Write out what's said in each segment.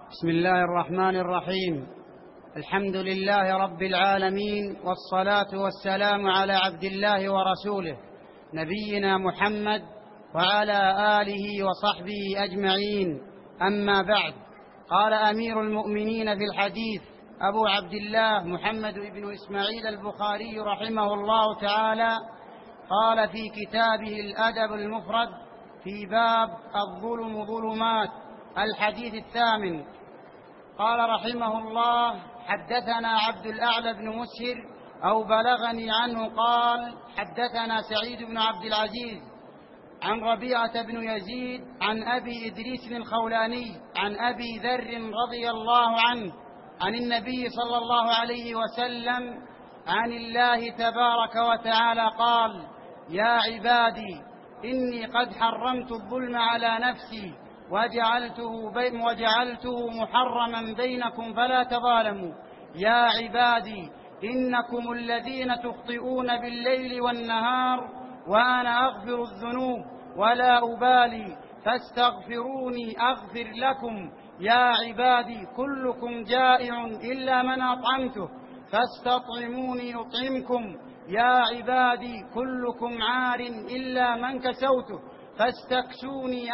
بسم الله الرحمن الرحيم. الحمد لله رب العالمين، والصلاة والسلام على عبد الله ورسوله نبينا محمد وعلى آله وصحبه أجمعين. أما بعد، قال أمير المؤمنين في الحديث أبو عبد الله محمد بن إسماعيل البخاري رحمه الله تعالى، قال في كتابه الأدب المفرد في باب الظلم ظلمات الحديث 8، قال رحمه الله: حدثنا عبد الأعلى بن مسهر أو بلغني عنه قال: حدثنا سعيد بن عبد العزيز عن ربيعة بن يزيد عن أبي إدريس الخولاني عن أبي ذر رضي الله عنه عن النبي صلى الله عليه وسلم عن الله تبارك وتعالى قال: يا عبادي إني قد حرمت الظلم على نفسي وجعلته محرما بينكم فلا تظالموا. يا عبادي إنكم الذين تخطئون بالليل والنهار وأنا أغفر الذنوب ولا أبالي، فاستغفروني أغفر لكم. يا عبادي كلكم جائع إلا من أطعمته فاستطعموني أطعمكم. يا عبادي كلكم عار إلا من كسوته فاستكسوني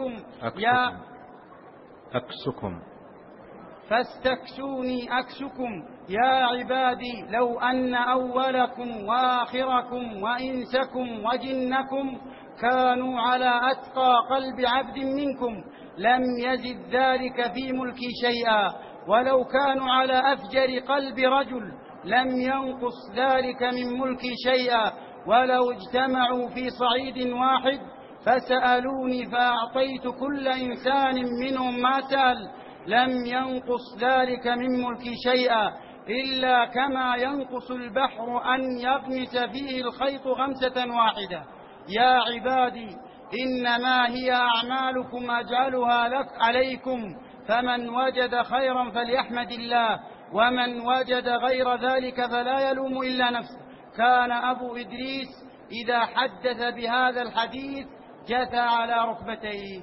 فاستكسوني أكسكم. يا عبادي لو أن أولكم وآخركم وإنسكم وجنكم كانوا على أتقى قلب عبد منكم لم يزد ذلك في ملكي شيئا، ولو كانوا على أفجر قلب رجل لم ينقص ذلك من ملكي شيئا، ولو اجتمعوا في صعيد واحد فسألوني فأعطيت كل إنسان منهم ما سأل لم ينقص ذلك من ملكي شيئا، إلا كما ينقص البحر أن يغمس فيه الخيط غمسة واحدة. يا عبادي إنما هي أعمالكم أجعلها عليكم، فمن وجد خيرا فليحمد الله، ومن وجد غير ذلك فلا يلوم إلا نفسه. كان أبو إدريس إذا حدث بهذا الحديث جثى على ركبتيه.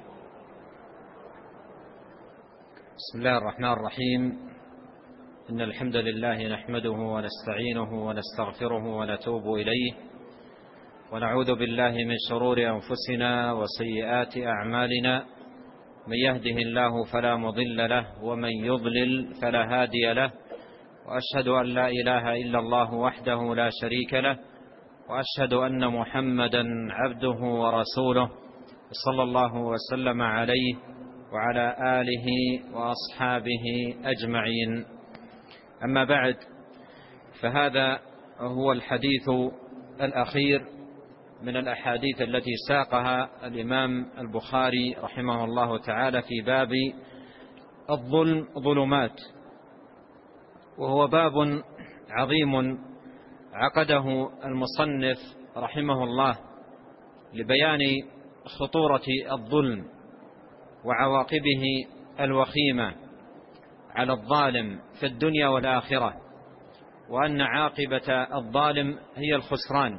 بسم الله الرحمن الرحيم. إن الحمد لله نحمده ونستعينه ونستغفره ونتوب إليه، ونعوذ بالله من شرور أنفسنا وسيئات أعمالنا. من يهده الله فلا مضل له، ومن يضلل فلا هادي له، وأشهد أن لا إله إلا الله وحده لا شريك له، وأشهد أن محمدا عبده ورسوله صلى الله وسلم عليه وعلى آله وأصحابه أجمعين. أما بعد، فهذا هو الحديث الأخير من الأحاديث التي ساقها الإمام البخاري رحمه الله تعالى في باب الظلم ظلمات، وهو باب عظيم عقده المصنف رحمه الله لبيان خطورة الظلم وعواقبه الوخيمة على الظالم في الدنيا والآخرة، وأن عاقبة الظالم هي الخسران.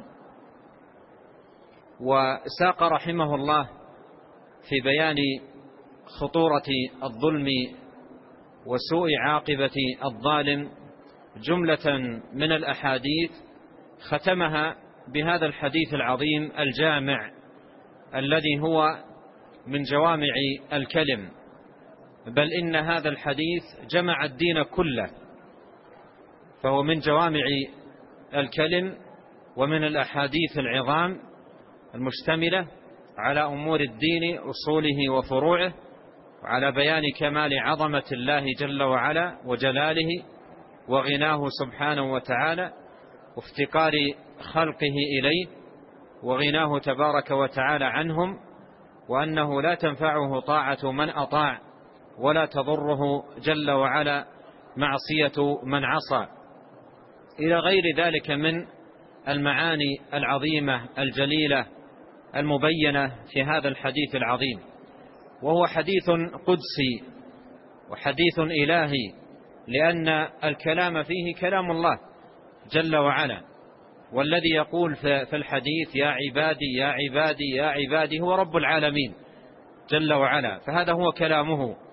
وساق رحمه الله في بيان خطورة الظلم وسوء عاقبة الظالم جملة من الأحاديث، ختمها بهذا الحديث العظيم الجامع الذي هو من جوامع الكلم، بل إن هذا الحديث جمع الدين كله، فهو من جوامع الكلم ومن الأحاديث العظام المشتملة على أمور الدين أصوله وفروعه، وعلى بيان كمال عظمة الله جل وعلا وجلاله وغناه سبحانه وتعالى وافتقار خلقه إليه وغناه تبارك وتعالى عنهم، وأنه لا تنفعه طاعة من أطاع ولا تضره جل وعلا معصية من عصى، إلى غير ذلك من المعاني العظيمة الجليلة المبينة في هذا الحديث العظيم. وهو حديث قدسي وحديث إلهي، لأن الكلام فيه كلام الله جل وعلا، والذي يقول في الحديث يا عبادي يا عبادي يا عبادي هو رب العالمين جل وعلا، فهذا هو كلامه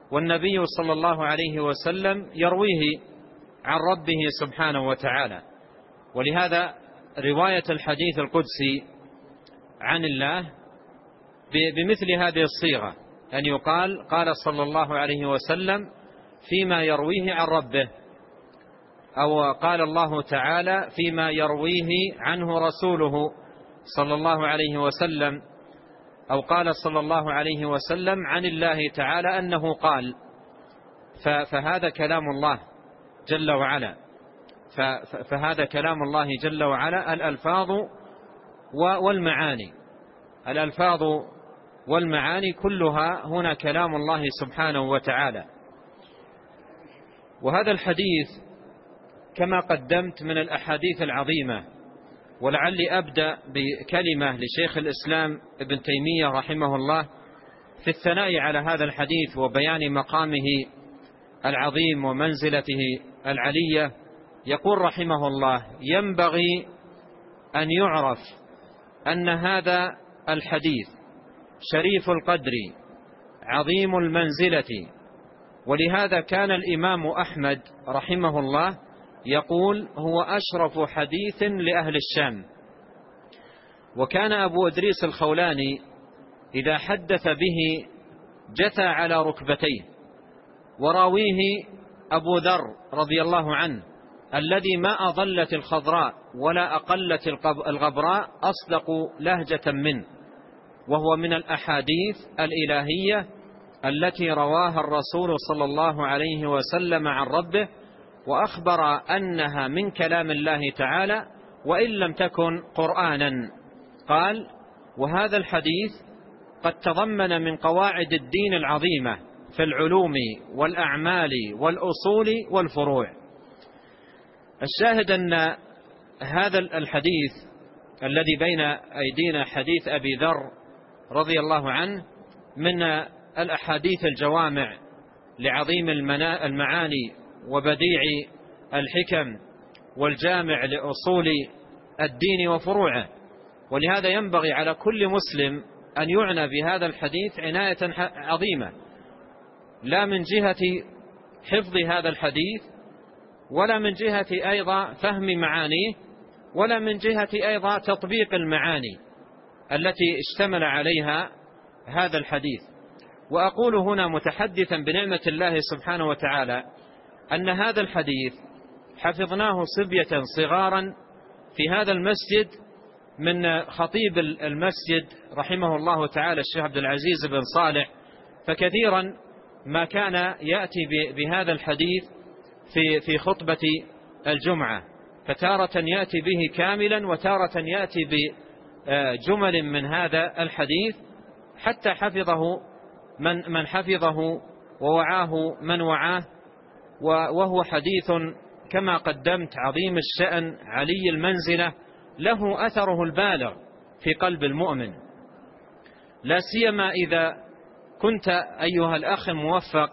والنبي صلى الله عليه وسلم يرويه عن ربه سبحانه وتعالى. ولهذا رواية الحديث القدسي عن الله بمثل هذه الصيغة، أن يقال قال صلى الله عليه وسلم فيما يرويه عن ربه، أو قال الله تعالى فيما يرويه عنه رسوله صلى الله عليه وسلم، أو قال صلى الله عليه وسلم عن الله تعالى أنه قال. فهذا كلام الله جل وعلا، فهذا كلام الله جل وعلا، الألفاظ والمعاني، الألفاظ والمعاني كلها هنا كلام الله سبحانه وتعالى. وهذا الحديث كما قدمت من الأحاديث العظيمة، ولعلي أبدأ بكلمة لشيخ الإسلام ابن تيمية رحمه الله في الثناء على هذا الحديث وبيان مقامه العظيم ومنزلته العلية. يقول رحمه الله: ينبغي أن يعرف أن هذا الحديث شريف القدر عظيم المنزلة، ولهذا كان الإمام أحمد رحمه الله يقول: هو أشرف حديث لأهل الشام. وكان أبو إدريس الخولاني إذا حدث به جثى على ركبتيه، وراويه أبو ذر رضي الله عنه الذي ما أضلت الخضراء ولا أقلت الغبراء أصدق لهجة منه، وهو من الأحاديث الإلهية التي رواها الرسول صلى الله عليه وسلم عن ربه، وأخبر أنها من كلام الله تعالى وإن لم تكن قرآنا. قال: وهذا الحديث قد تضمن من قواعد الدين العظيمة في العلوم والأعمال والأصول والفروع. الشاهد أن هذا الحديث الذي بين أيدينا حديث أبي ذر رضي الله عنه من الأحاديث الجوامع لعظيم المعاني وبديع الحكم والجامع لأصول الدين وفروعه. ولهذا ينبغي على كل مسلم أن يعنى بهذا الحديث عناية عظيمة، لا من جهة حفظ هذا الحديث، ولا من جهة أيضا فهم معانيه، ولا من جهة أيضا تطبيق المعاني التي اشتمل عليها هذا الحديث. وأقول هنا متحدثا بنعمة الله سبحانه وتعالى أن هذا الحديث حفظناه صبية صغارا في هذا المسجد من خطيب المسجد رحمه الله تعالى الشيخ عبد العزيز بن صالح، فكثيرا ما كان يأتي بهذا الحديث في خطبة الجمعة، فتارة يأتي به كاملا وتارة يأتي بجمل من هذا الحديث، حتى حفظه من حفظه ووعاه من وعاه. وهو حديث كما قدمت عظيم الشأن علي المنزلة، له أثره البالغ في قلب المؤمن، لا سيما إذا كنت أيها الأخ الموفق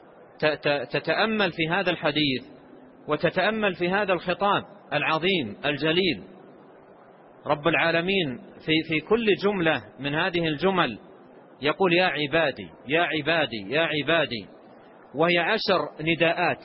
تتأمل في هذا الحديث وتتأمل في هذا الخطاب العظيم الجليل. رب العالمين في كل جملة من هذه الجمل يقول: يا عبادي يا عبادي يا عبادي، وهي 10 نداءات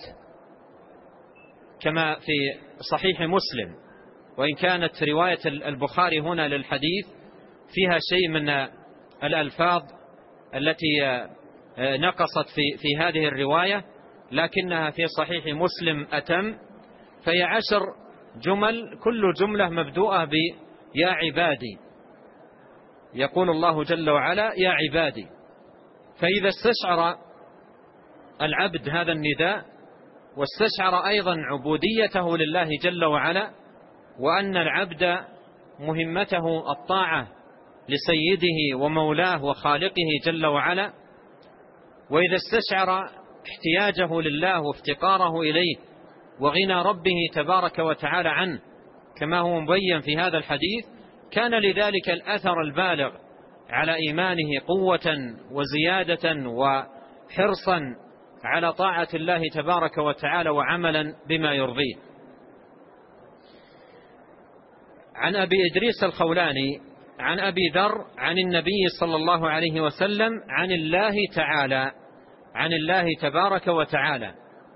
كما في صحيح مسلم، وإن كانت رواية البخاري هنا للحديث فيها شيء من الألفاظ التي نقصت في هذه الرواية، لكنها في صحيح مسلم أتم، فهي 10 جمل، كل جملة مبدوءة بيا عبادي. يقول الله جل وعلا: يا عبادي. فإذا استشعر العبد هذا النداء، واستشعر أيضا عبوديته لله جل وعلا، وأن العبد مهمته الطاعة لسيده ومولاه وخالقه جل وعلا، وإذا استشعر احتياجه لله وافتقاره إليه وغنى ربه تبارك وتعالى عنه كما هو مبين في هذا الحديث، كان لذلك الأثر البالغ على إيمانه قوة وزيادة وحرصا على طاعة الله تبارك وتعالى وعملا بما يرضيه. عن أبي إدريس الخولاني عن أبي ذر عن النبي صلى الله عليه وسلم عن الله تعالى عن الله تبارك وتعالى.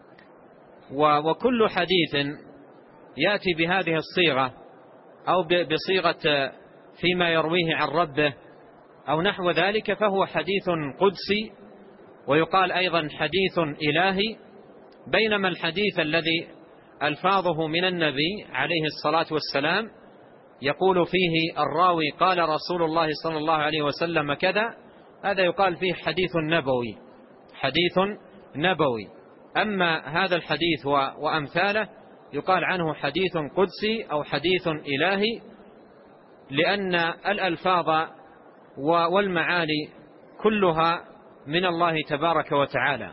وكل حديث يأتي بهذه الصيغة أو بصيغة فيما يرويه عن ربه أو نحو ذلك فهو حديث قدسي، ويقال أيضا حديث إلهي، بينما الحديث الذي ألفاظه من النبي عليه الصلاة والسلام يقول فيه الراوي قال رسول الله صلى الله عليه وسلم كذا، هذا يقال فيه حديث نبوي، حديث نبوي. أما هذا الحديث وأمثاله يقال عنه حديث قدسي أو حديث إلهي، لأن الألفاظ والمعاني كلها من الله تبارك وتعالى.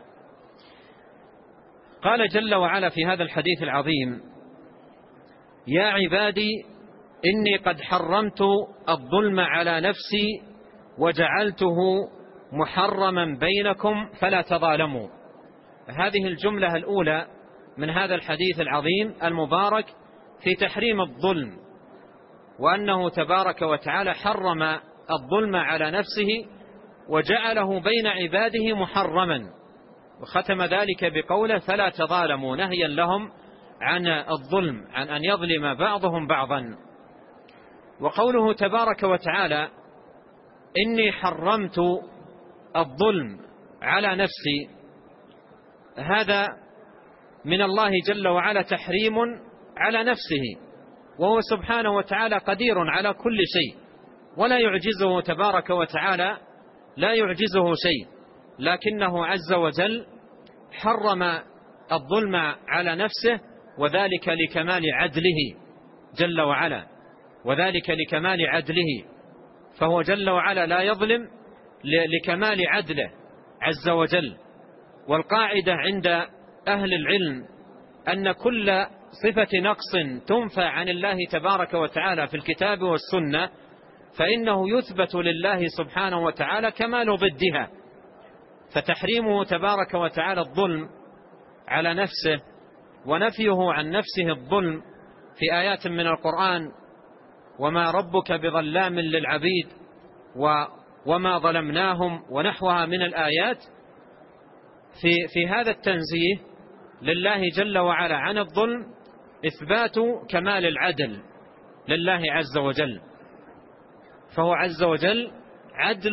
قال جل وعلا في هذا الحديث العظيم: يا عبادي إني قد حرمت الظلم على نفسي وجعلته محرما بينكم فلا تظالموا. هذه الجملة الأولى من هذا الحديث العظيم المبارك في تحريم الظلم، وأنه تبارك وتعالى حرم الظلم على نفسه وجعله بين عباده محرما، وختم ذلك بقوله فلا تظالموا، نهيا لهم عن الظلم، عن أن يظلم بعضهم بعضا. وقوله تبارك وتعالى إني حرمت الظلم على نفسي، هذا من الله جل وعلا تحريم على نفسه، وهو سبحانه وتعالى قدير على كل شيء ولا يعجزه تبارك وتعالى، لا يعجزه شيء، لكنه عز وجل حرم الظلم على نفسه، وذلك لكمال عدله جل وعلا، وذلك لكمال عدله، فهو جل وعلا لا يظلم لكمال عدله عز وجل. والقاعدة عند أهل العلم أن كل صفة نقص تنفى عن الله تبارك وتعالى في الكتاب والسنة فإنه يثبت لله سبحانه وتعالى كمال ضدها، فتحريمه تبارك وتعالى الظلم على نفسه ونفيه عن نفسه الظلم في آيات من القرآن: وما ربك بظلام للعبيد وما ظلمناهم ونحوها من الآيات، في هذا التنزيه لله جل وعلا عن الظلم إثبات كمال العدل لله عز وجل، فهو عز وجل عدل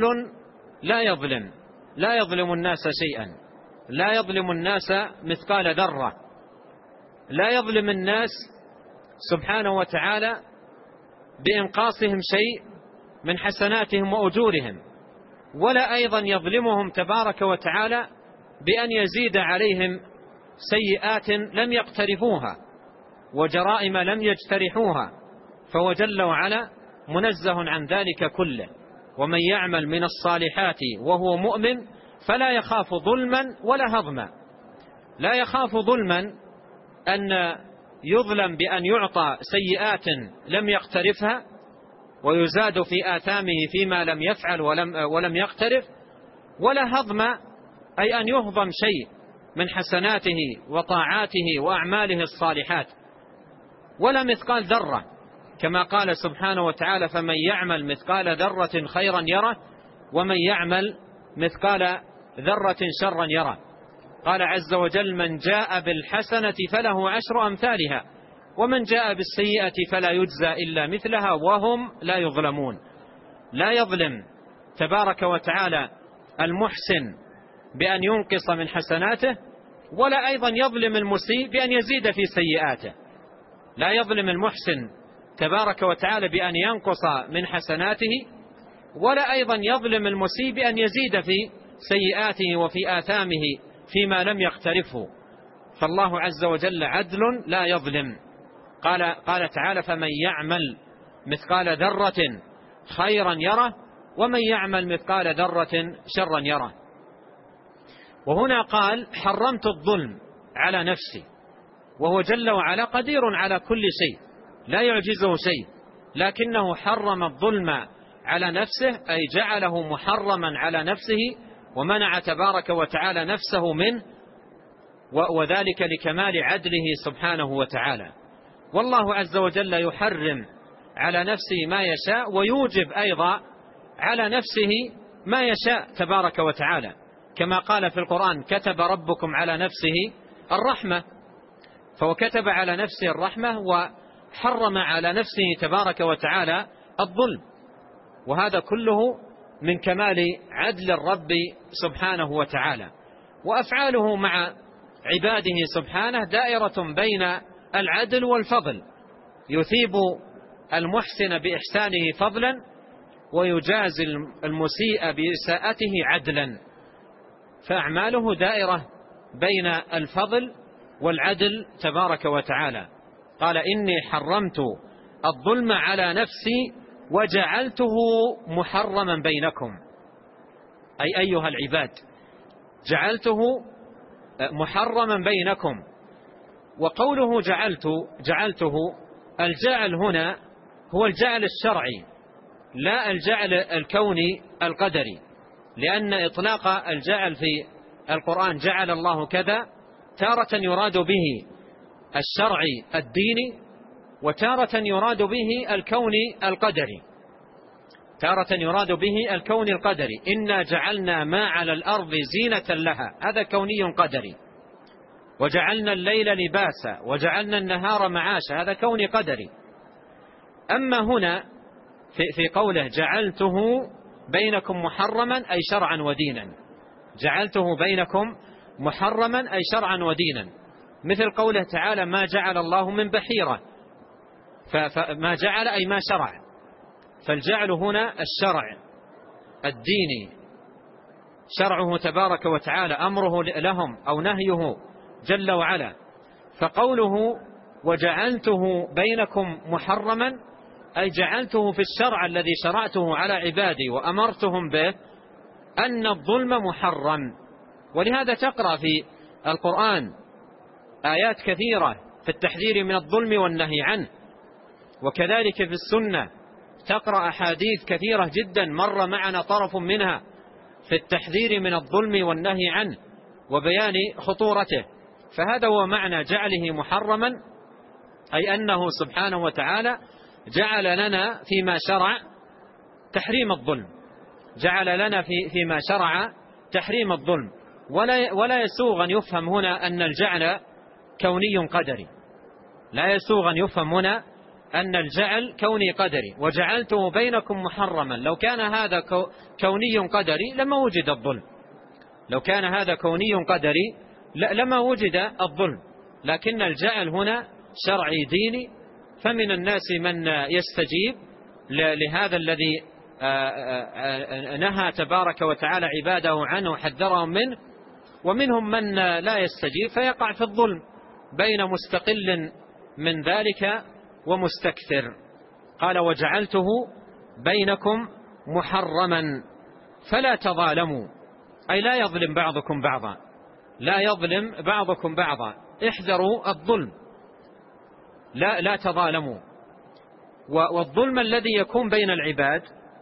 لا يظلم الناس شيئا، لا يظلم الناس مثقال ذرة، لا يظلم الناس سبحانه وتعالى بإنقاصهم شيء من حسناتهم وأجورهم، ولا أيضا يظلمهم تبارك وتعالى بأن يزيد عليهم سيئات لم يقترفوها وجرائم لم يجترحوها، فهو جل وعلا منزه عن ذلك كله. ومن يعمل من الصالحات وهو مؤمن فلا يخاف ظلما ولا هضما، لا يخاف ظلما أن يظلم بأن يعطى سيئات لم يقترفها ويزاد في آثامه فيما لم يفعل ولم يقترف، ولا هضما أي أن يهضم شيء من حسناته وطاعاته وأعماله الصالحات، ولا مثقال ذرة، كما قال سبحانه وتعالى: فمن يعمل مثقال ذرة خيرا يره ومن يعمل مثقال ذرة شرا يره. قال عز وجل: من جاء بالحسنة فله 10 أمثالها ومن جاء بالسيئة فلا يجزى إلا مثلها وهم لا يظلمون. لا يظلم تبارك وتعالى المحسن بأن ينقص من حسناته، ولا أيضا يظلم المسيء بأن يزيد في سيئاته. لا يظلم المحسن تبارك وتعالى بأن ينقص من حسناته، ولا أيضا يظلم المسيء بأن يزيد في سيئاته وفي آثامه فيما لم يقترفه. فالله عز وجل عدل لا يظلم. قال تعالى: فمن يعمل مثقال ذرة خيرا يره ومن يعمل مثقال ذرة شرا يره. وهنا قال: حرمت الظلم على نفسي، وهو جل وعلا قدير على كل شيء لا يعجزه شيء، لكنه حرم الظلم على نفسه، أي جعله محرما على نفسه ومنع تبارك وتعالى نفسه منه، وذلك لكمال عدله سبحانه وتعالى. والله عز وجل يحرم على نفسه ما يشاء ويوجب أيضا على نفسه ما يشاء تبارك وتعالى، كما قال في القرآن كتب ربكم على نفسه الرحمة، فهو كتب على نفسه الرحمة وحرم على نفسه تبارك وتعالى الظلم، وهذا كله من كمال عدل الرب سبحانه وتعالى. وأفعاله مع عباده سبحانه دائرة بين العدل والفضل، يثيب المحسن بإحسانه فضلا ويجازي المسيء بإساءته عدلا، فأعماله دائرة بين الفضل والعدل تبارك وتعالى. قال إني حرمت الظلم على نفسي وجعلته محرما بينكم، أي أيها العباد جعلته محرما بينكم. وقوله جعلته، الجعل هنا هو الجعل الشرعي لا الجعل الكوني القدري، لأن إطلاق الجعل في القرآن جعل الله كذا تارة يراد به الشرعي الديني، وتارة يراد به الكوني القدري، تارة يراد به الكوني القدري. إنا جعلنا ما على الأرض زينة لها، هذا كوني قدري. وجعلنا الليل لباسا وجعلنا النهار معاشا، هذا كوني قدري. أما هنا في قوله جعلته بينكم محرما أي شرعا ودينا، جعلته بينكم محرما أي شرعا ودينا، مثل قوله تعالى ما جعل الله من بحيرة، فما جعل أي ما شرع، فالجعل هنا الشرع الديني، شرعه تبارك وتعالى، أمره لهم أو نهيه جل وعلا. فقوله وجعلته بينكم محرما أي جعلته في الشرع الذي شرعته على عبادي وأمرتهم به أن الظلم محرم. ولهذا تقرأ في القرآن آيات كثيرة في التحذير من الظلم والنهي عنه، وكذلك في السنة تقرأ أحاديث كثيرة جدا مر معنا طرف منها في التحذير من الظلم والنهي عنه وبيان خطورته. فهذا هو معنى جعله محرما، أي أنه سبحانه وتعالى جعل لنا فيما شرع تحريم الظلم، جعل لنا فيما شرع تحريم الظلم. ولا يسوغ أن يفهم هنا أن الجعل كوني قدري، لا يسوغ أن يفهم هنا أن الجعل كوني قدري. وجعلته بينكم محرما، لو كان هذا كوني قدري لما وجد الظلم، لو كان هذا كوني قدري لما وجد الظلم، لكن الجعل هنا شرعي ديني. فمن الناس من يستجيب لهذا الذي نهى تبارك وتعالى عباده عنه وحذرهم منه، ومنهم من لا يستجيب فيقع في الظلم بين مستقل من ذلك ومستكثر. قال وجعلته بينكم محرما فلا تظالموا، أي لا يظلم بعضكم بعضا، لا يظلم بعضكم بعضا، احذروا الظلم، لا تظالموا. والظلم الذي يكون بين العباد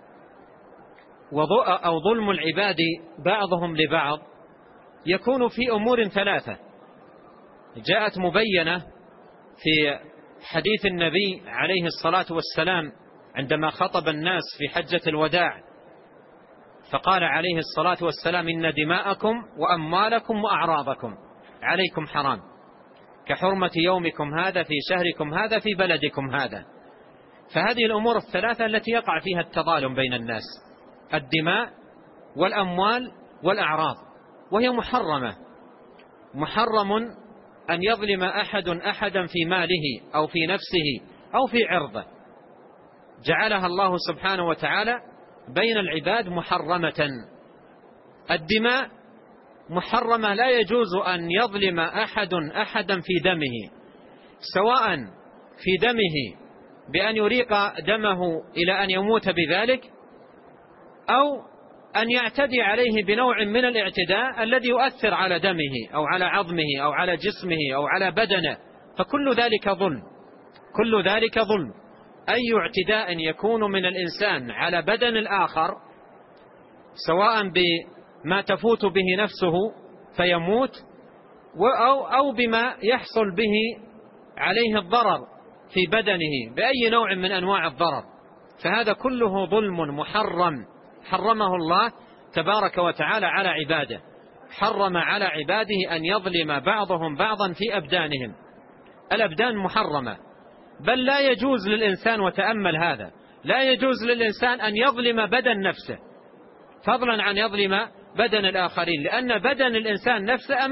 أو ظلم العباد بعضهم لبعض يكون في أمور ثلاثة جاءت مبينة في حديث النبي عليه الصلاة والسلام عندما خطب الناس في حجة الوداع، فقال عليه الصلاة والسلام إن دماءكم وأموالكم وأعراضكم عليكم حرام كحرمة يومكم هذا في شهركم هذا في بلدكم هذا. فهذه الأمور الثلاثة التي يقع فيها التظالم بين الناس، الدماء والأموال والأعراض، وهي محرمة. محرم أن يظلم أحدا في ماله أو في نفسه أو في عرضه، جعلها الله سبحانه وتعالى بين العباد محرمة. الدماء محرمة، لا يجوز أن يظلم أحدا في دمه، سواء في دمه بأن يريق دمه إلى أن يموت بذلك، أو أن يعتدي عليه بنوع من الاعتداء الذي يؤثر على دمه أو على عظمه أو على جسمه أو على بدنه، فكل ذلك ظلم، كل ذلك ظلم. أي اعتداء يكون من الإنسان على بدن الآخر، سواء بما تفوت به نفسه فيموت أو بما يحصل به عليه الضرر في بدنه بأي نوع من أنواع الضرر، فهذا كله ظلم محرم حرمه الله تبارك وتعالى على عباده. حرم على عباده أن يظلم بعضهم بعضا في أبدانهم. الأبدان محرمة، بل لا يجوز للإنسان، وتأمل هذا، لا يجوز للإنسان أن يظلم بدن نفسه فضلا عن يظلم بدن الآخرين، لأن بدن الإنسان نفسه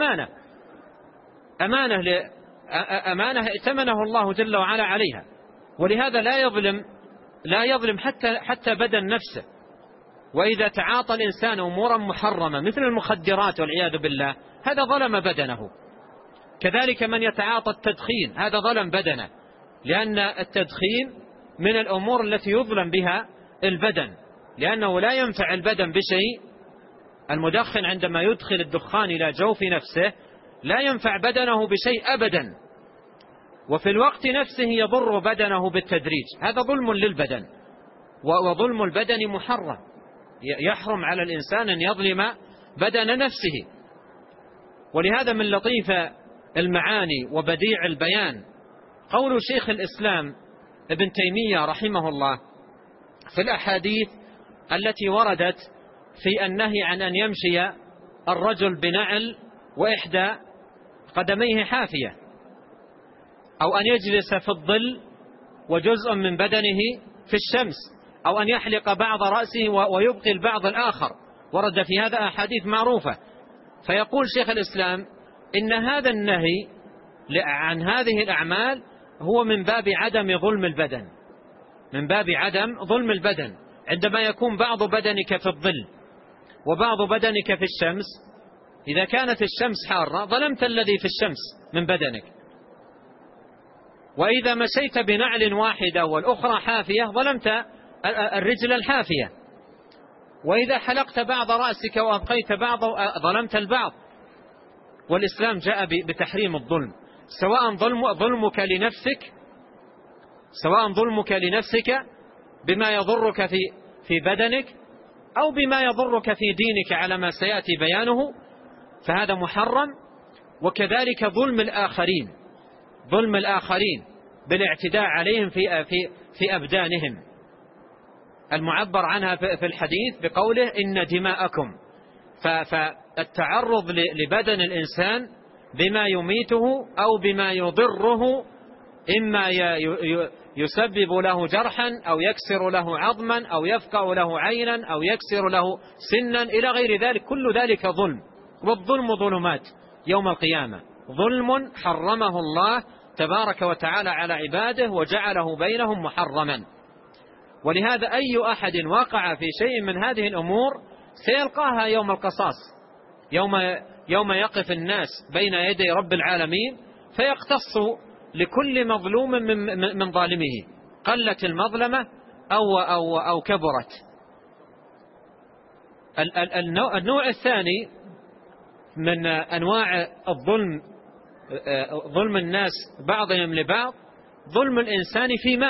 أمانة ائتمنه الله جل وعلا عليها، ولهذا لا يظلم حتى بدن نفسه. وإذا تعاطى الإنسان أمورا محرمة مثل المخدرات والعياذ بالله هذا ظلم بدنه. كذلك من يتعاطى التدخين هذا ظلم بدنه، لأن التدخين من الأمور التي يظلم بها البدن، لأنه لا ينفع البدن بشيء. المدخن عندما يدخل الدخان إلى جوف نفسه لا ينفع بدنه بشيء أبدا، وفي الوقت نفسه يضر بدنه بالتدريج. هذا ظلم للبدن، وظلم البدن محرم، يحرم على الإنسان أن يظلم بدن نفسه. ولهذا من لطيف المعاني وبديع البيان قول شيخ الإسلام ابن تيمية رحمه الله في الأحاديث التي وردت في النهي عن أن يمشي الرجل بنعل وإحدى قدميه حافية، أو أن يجلس في الظل وجزء من بدنه في الشمس، أو أن يحلق بعض رأسه ويبقي البعض الآخر. ورد في هذا أحاديث معروفة. فيقول شيخ الإسلام إن هذا النهي عن هذه الأعمال هو من باب عدم ظلم البدن، من باب عدم ظلم البدن. عندما يكون بعض بدنك في الظل وبعض بدنك في الشمس، إذا كانت الشمس حارة ظلمت الذي في الشمس من بدنك، وإذا مشيت بنعل واحدة والأخرى حافية ظلمت الرجل الحافية، وإذا حلقت بعض رأسك وأبقيت بعضه ظلمت البعض. والإسلام جاء بتحريم الظلم، سواء ظلمك لنفسك بما يضرك في بدنك، أو بما يضرك في دينك على ما سيأتي بيانه، فهذا محرم. وكذلك ظلم الآخرين بالاعتداء عليهم في أبدانهم، المعبر عنها في الحديث بقوله إن دماءكم. فالتعرض لبدن الإنسان بما يميته أو بما يضره، إما يسبب له جرحا أو يكسر له عظما أو يفقع له عينا أو يكسر له سنا إلى غير ذلك، كل ذلك ظلم. والظلم ظلمات يوم القيامة، ظلم حرمه الله تبارك وتعالى على عباده وجعله بينهم محرما. ولهذا أي أحد وقع في شيء من هذه الأمور سيلقاها يوم القصاص، يوم يقف الناس بين يدي رب العالمين فيقتص لكل مظلوم من ظالمه، قلت المظلمة أو كبرت. النوع الثاني من أنواع الظلم، ظلم الناس بعضهم لبعض، ظلم الإنسان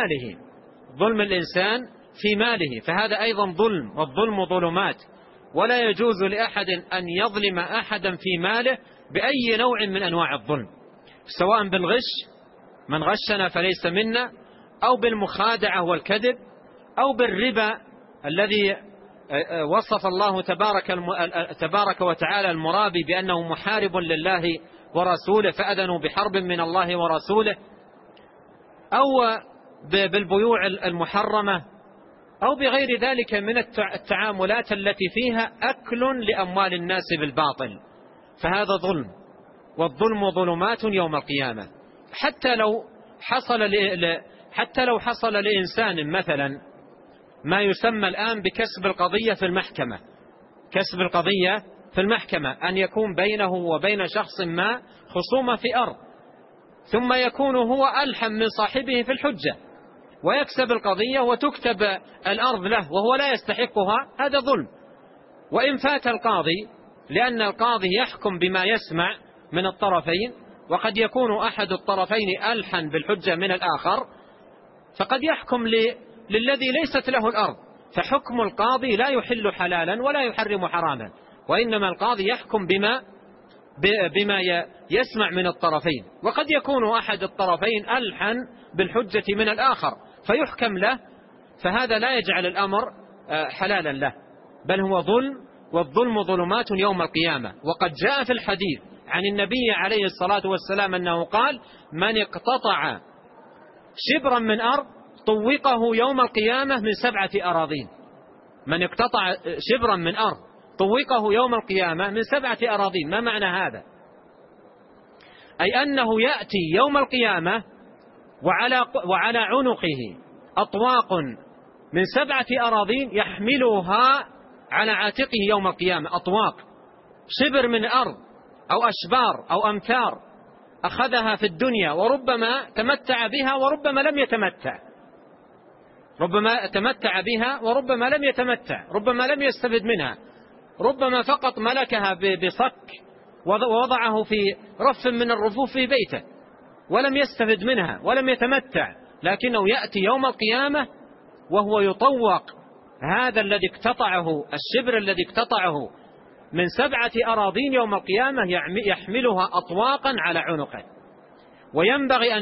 في ماله، فهذا أيضا ظلم، والظلم ظلمات، ولا يجوز لأحد أن يظلم أحدا في ماله بأي نوع من أنواع الظلم، سواء بالغش، من غشنا فليس منا، أو بالمخادعة والكذب، أو بالربا الذي وصف الله تبارك وتعالى المرابي بأنه محارب لله ورسوله فأذنوا بحرب من الله ورسوله، أو بالبيوع المحرمة، أو بغير ذلك من التعاملات التي فيها أكل لأموال الناس بالباطل، فهذا ظلم، والظلم ظلمات يوم القيامة. حتى لو حصل لإنسان مثلا ما يسمى الآن بكسب القضية في المحكمة، أن يكون بينه وبين شخص ما خصومة في أرض، ثم يكون هو ألحم من صاحبه في الحجة ويكسب القضية وتكتب الأرض له وهو لا يستحقها، هذا ظلم. وإن فات القاضي، لأن القاضي يحكم بما يسمع من الطرفين، وقد يكون أحد الطرفين ألحن بالحجة من الآخر، فقد يحكم للذي ليست له الأرض، فحكم القاضي لا يحل حلالا ولا يحرم حراما، وإنما القاضي يحكم بما يسمع من الطرفين، وقد يكون أحد الطرفين ألحن بالحجة من الآخر فيحكم له، فهذا لا يجعل الأمر حلالا له، بل هو ظلم والظلم ظلمات يوم القيامة. وقد جاء في الحديث عن النبي عليه الصلاة والسلام أنه قال: من اقتطع شبرا من أرض طوقه يوم القيامة من 7 أراضين. من اقتطع شبرا من أرض طوقه يوم القيامة من 7 أراضين. ما معنى هذا؟ أي أنه يأتي يوم القيامة وعلى عنقه أطواق من 7 أراضين يحملها على عاتقه يوم القيامة. أطواق شبر من أرض أو أشبار أو أمتار أخذها في الدنيا، وربما تمتع بها وربما لم يتمتع، ربما تمتع بها وربما لم يتمتع، ربما لم يستفد منها، ربما فقط ملكها بصك ووضعه في رف من الرفوف في بيته ولم يستفد منها ولم يتمتع، لكنه يأتي يوم القيامة وهو يطوق هذا الذي اقتطعه، الشبر الذي اقتطعه من 7 أراضين يوم القيامة، يحملها أطواقا على عنقه. وينبغي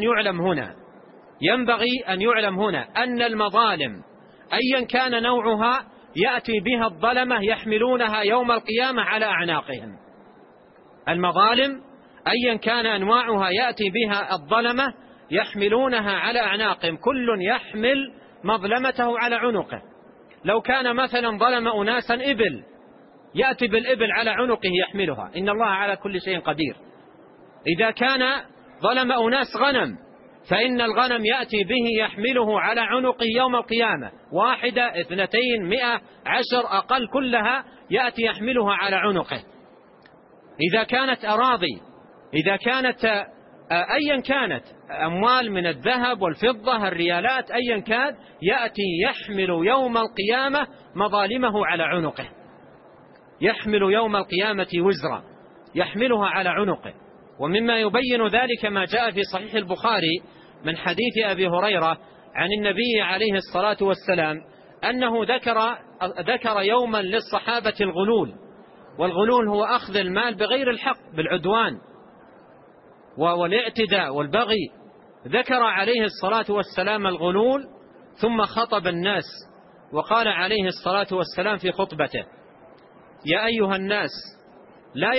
أن يعلم هنا أن المظالم أيا كان نوعها يأتي بها الظلمة يحملونها يوم القيامة على أعناقهم. المظالم أيا كان أنواعها يأتي بها الظلمة يحملونها على أعناقهم، كل يحمل مظلمته على عنقه. لو كان مثلا ظلم أناسا إبل، يأتي بالإبل على عنقه يحملها، إن الله على كل شيء قدير. إذا كان ظلم أناس غنم، فإن الغنم يأتي به يحمله على عنقه يوم القيامة، 1 2 100 10 أقل كلها يأتي يحملها على عنقه. إذا كانت أراضي، إذا كانت أيا كانت أموال من الذهب والفضة الريالات أيا كان، يأتي يحمل يوم القيامة مظالمه على عنقه، يحمل يوم القيامة وزرا يحملها على عنقه. ومما يبين ذلك ما جاء في صحيح البخاري من حديث أبي هريرة عن النبي عليه الصلاة والسلام أنه ذكر يوما للصحابة الغلول، والغلول هو أخذ المال بغير الحق بالعدوان والاعتداء والبغي. ذكر عليه الصلاة والسلام الغلول ثم خطب الناس وقال عليه الصلاة والسلام في خطبته: يا أيها الناس لا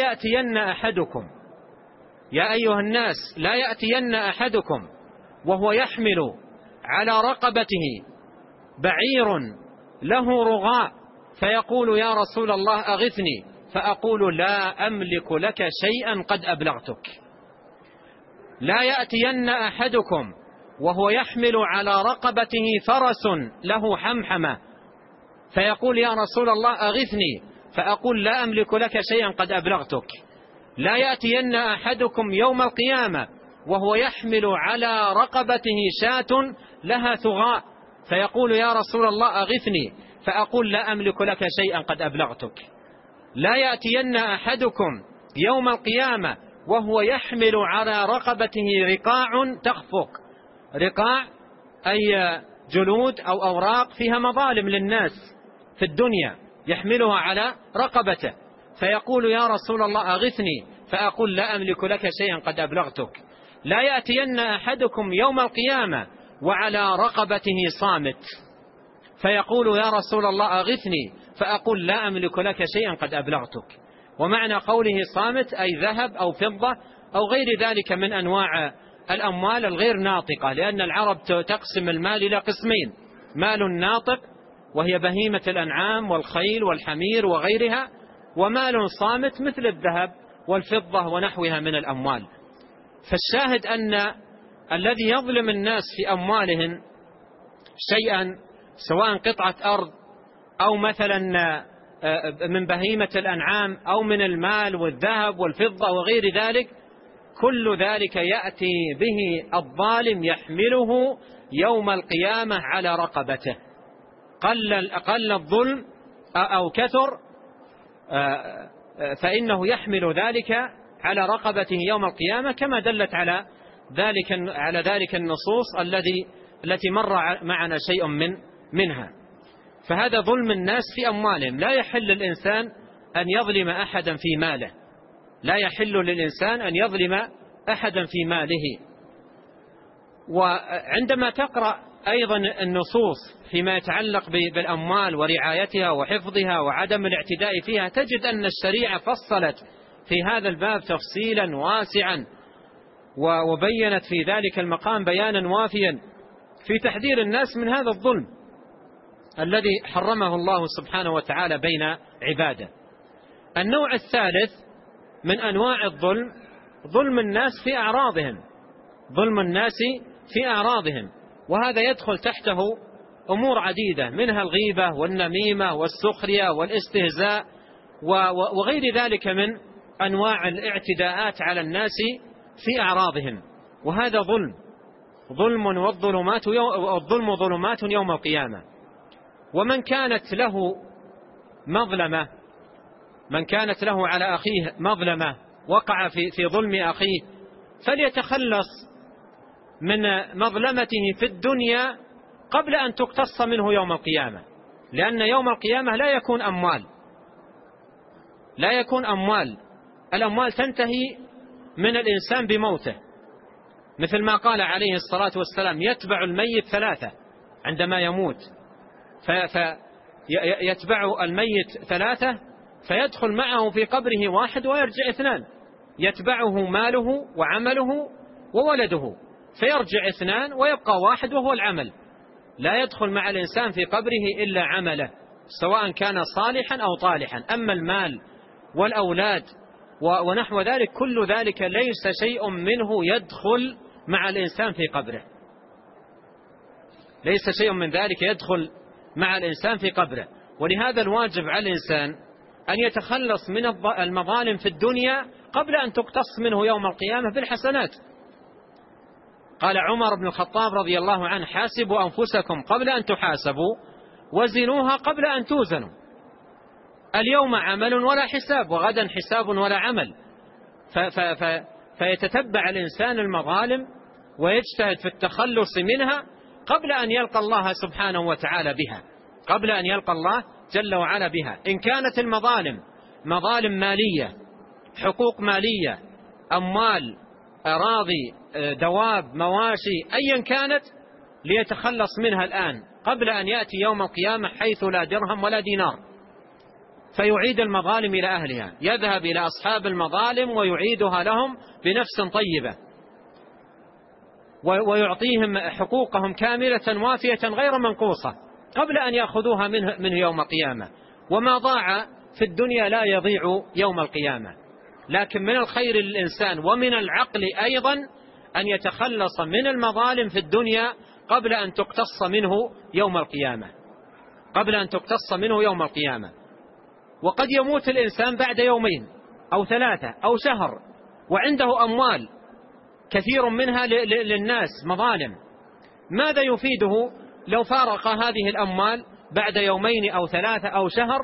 يأتين أحدكم وهو يحمل على رقبته بعير له رغاء فيقول: يا رسول الله أغثني، فأقول: لا أملك لك شيئا قد أبلغتك. لا يأتين أحدكم وهو يحمل على رقبته فرس له حمحمة فيقول: يا رسول الله أغثني، فأقول: لا أملك لك شيئا قد أبلغتك. لا يأتين أحدكم يوم القيامة وهو يحمل على رقبته شاة لها ثغاء فيقول: يا رسول الله أغثني، فأقول: لا أملك لك شيئا قد أبلغتك. لا يأتين أحدكم يوم القيامة وهو يحمل على رقبته رقاع تخفق. رقاع أي جلود أو أوراق فيها مظالم للناس في الدنيا، يحملها على رقبته فيقول: يا رسول الله أغثني، فأقول: لا أملك لك شيئا قد أبلغتك. لا يأتين أحدكم يوم القيامة وعلى رقبته صامت فيقول: يا رسول الله أغثني، فأقول: لا أملك لك شيئا قد أبلغتك. ومعنى قوله صامت أي ذهب أو فضة أو غير ذلك من أنواع الأموال الغير ناطقة، لأن العرب تقسم المال إلى قسمين: مال ناطق وهي بهيمة الأنعام والخيل والحمير وغيرها، ومال صامت مثل الذهب والفضة ونحوها من الأموال. فالشاهد أن الذي يظلم الناس في أموالهم شيئا، سواء قطعة أرض أو مثلا من بهيمة الأنعام أو من المال والذهب والفضة وغير ذلك، كل ذلك يأتي به الظالم يحمله يوم القيامة على رقبته، قل الظلم أو كثر، فإنه يحمل ذلك على رقبته يوم القيامة، كما دلت على ذلك النصوص التي مر معنا شيء منها. فهذا ظلم الناس في أموالهم. لا يحل للإنسان أن يظلم أحدا في ماله، لا يحل للإنسان أن يظلم أحدا في ماله. وعندما تقرأ أيضا النصوص فيما يتعلق بالأموال ورعايتها وحفظها وعدم الاعتداء فيها، تجد أن الشريعة فصلت في هذا الباب تفصيلا واسعا، وبينت في ذلك المقام بيانا وافيا في تحذير الناس من هذا الظلم الذي حرمه الله سبحانه وتعالى بين عباده. النوع الثالث من أنواع الظلم ظلم الناس في أعراضهم، ظلم الناس في أعراضهم، وهذا يدخل تحته أمور عديدة، منها الغيبة والنميمة والسخرية والاستهزاء وغير ذلك من أنواع الاعتداءات على الناس في أعراضهم، وهذا الظلم ظلمات يوم القيامة. ومن كانت له مظلمة، من كانت له على أخيه مظلمة وقع في ظلم أخيه، فليتخلص من مظلمته في الدنيا قبل أن تقتص منه يوم القيامة، لأن يوم القيامة لا يكون أموال، الأموال تنتهي من الإنسان بموته، مثل ما قال عليه الصلاة والسلام: يتبع الميت ثلاثة عندما يموت، فيتبع الميت ثلاثة فيدخل معه في قبره واحد ويرجع اثنان، يتبعه ماله وعمله وولده، فيرجع اثنان ويبقى واحد وهو العمل. لا يدخل مع الإنسان في قبره إلا عمله، سواء كان صالحا أو طالحا. أما المال والأولاد ونحو ذلك، كل ذلك ليس شيء منه يدخل مع الإنسان في قبره، ليس شيء من ذلك يدخل مع الإنسان في قبره. ولهذا الواجب على الإنسان أن يتخلص من المظالم في الدنيا قبل أن تقتص منه يوم القيامة بالحسنات. قال عمر بن الخطاب رضي الله عنه: حاسبوا أنفسكم قبل أن تحاسبوا، وزنوها قبل أن توزنوا. اليوم عمل ولا حساب، وغدا حساب ولا عمل. فيتتبع الإنسان المظالم ويجتهد في التخلص منها قبل أن يلقى الله سبحانه وتعالى بها، قبل أن يلقى الله جل وعلا بها. إن كانت المظالم مظالم مالية، حقوق مالية، أموال، أراضي، دواب، مواشي، أيا كانت، ليتخلص منها الآن قبل أن يأتي يوم القيامة حيث لا درهم ولا دينار، فيعيد المظالم إلى أهلها، يذهب إلى أصحاب المظالم ويعيدها لهم بنفس طيبة، ويعطيهم حقوقهم كاملة وافية غير منقوصة قبل أن يأخذوها منه يوم القيامة. وما ضاع في الدنيا لا يضيع يوم القيامة. لكن من الخير للإنسان ومن العقل أيضا أن يتخلص من المظالم في الدنيا قبل أن تقتص منه يوم القيامة، قبل أن تقتص منه يوم القيامة. وقد يموت الإنسان بعد يومين أو ثلاثة أو شهر وعنده أموال كثير منها للناس مظالم، ماذا يفيده لو فارق هذه الأموال بعد يومين أو ثلاثة أو شهر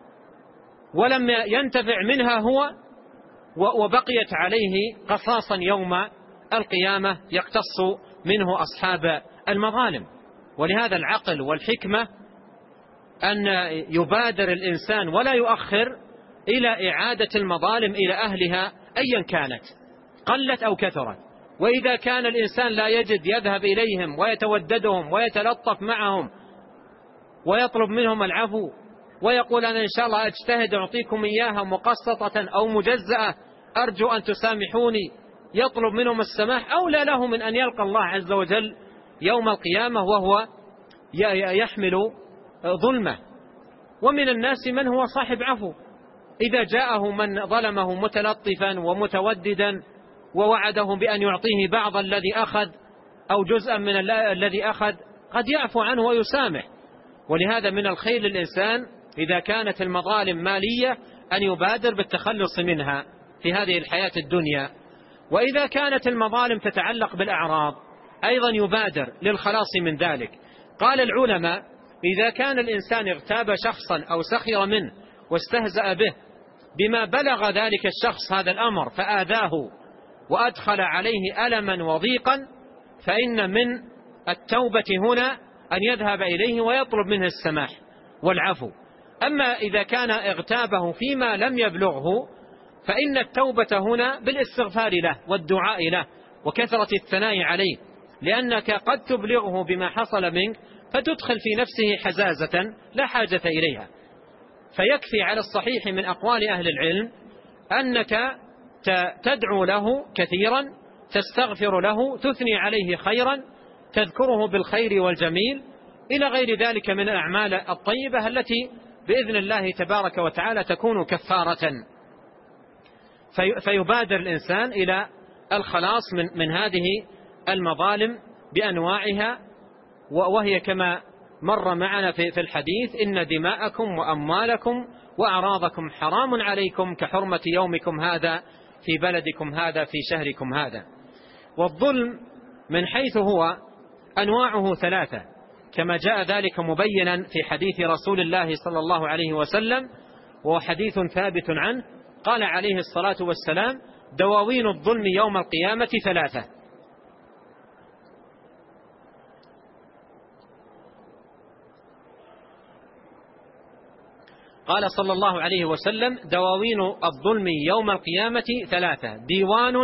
ولم ينتفع منها هو، وبقيت عليه قصاصا يوم القيامة يقتص منه أصحاب المظالم. ولهذا العقل والحكمة أن يبادر الإنسان ولا يؤخر إلى إعادة المظالم إلى أهلها أيا كانت، قلت أو كثرت. وإذا كان الإنسان لا يجد يذهب إليهم ويتوددهم ويتلطف معهم ويطلب منهم العفو ويقول: أنا إن شاء الله أجتهد أعطيكم إياها مقسطة أو مجزأة، أرجو أن تسامحوني، يطلب منهم السماح، أولى له من أن يلقى الله عز وجل يوم القيامة وهو يحمل ظلمه. ومن الناس من هو صاحب عفو، إذا جاءه من ظلمه متلطفا ومتوددا ووعده بأن يعطيه بعض الذي أخذ أو جزءا من الذي أخذ، قد يعفو عنه ويسامح. ولهذا من الخير للإنسان إذا كانت المظالم مالية أن يبادر بالتخلص منها في هذه الحياة الدنيا. وإذا كانت المظالم تتعلق بالأعراض أيضا يبادر للخلاص من ذلك. قال العلماء: إذا كان الإنسان اغتاب شخصا أو سخر منه واستهزأ به بما بلغ ذلك الشخص هذا الأمر فآذاه وأدخل عليه ألما وضيقا، فإن من التوبة هنا أن يذهب إليه ويطلب منه السماح والعفو. أما إذا كان اغتابه فيما لم يبلغه فإن التوبة هنا بالاستغفار له والدعاء له وكثرة الثناء عليه، لأنك قد تبلغه بما حصل منك فتدخل في نفسه حزازة لا حاجة إليها. فيكفي على الصحيح من أقوال أهل العلم أنك تدعو له كثيرا، تستغفر له، تثني عليه خيرا، تذكره بالخير والجميل إلى غير ذلك من الأعمال الطيبة التي بإذن الله تبارك وتعالى تكون كفارة. فيبادر الإنسان إلى الخلاص من هذه المظالم بأنواعها، وهي كما مر معنا في الحديث: إن دماءكم وأموالكم وأعراضكم حرام عليكم كحرمة يومكم هذا في بلدكم هذا في شهركم هذا. والظلم من حيث هو أنواعه ثلاثة، كما جاء ذلك مبينا في حديث رسول الله صلى الله عليه وسلم، وهو حديث ثابت عنه. قال عليه الصلاة والسلام: دواوين الظلم يوم القيامة ثلاثة. قال صلى الله عليه وسلم: دواوين الظلم يوم القيامة ثلاثة: ديوان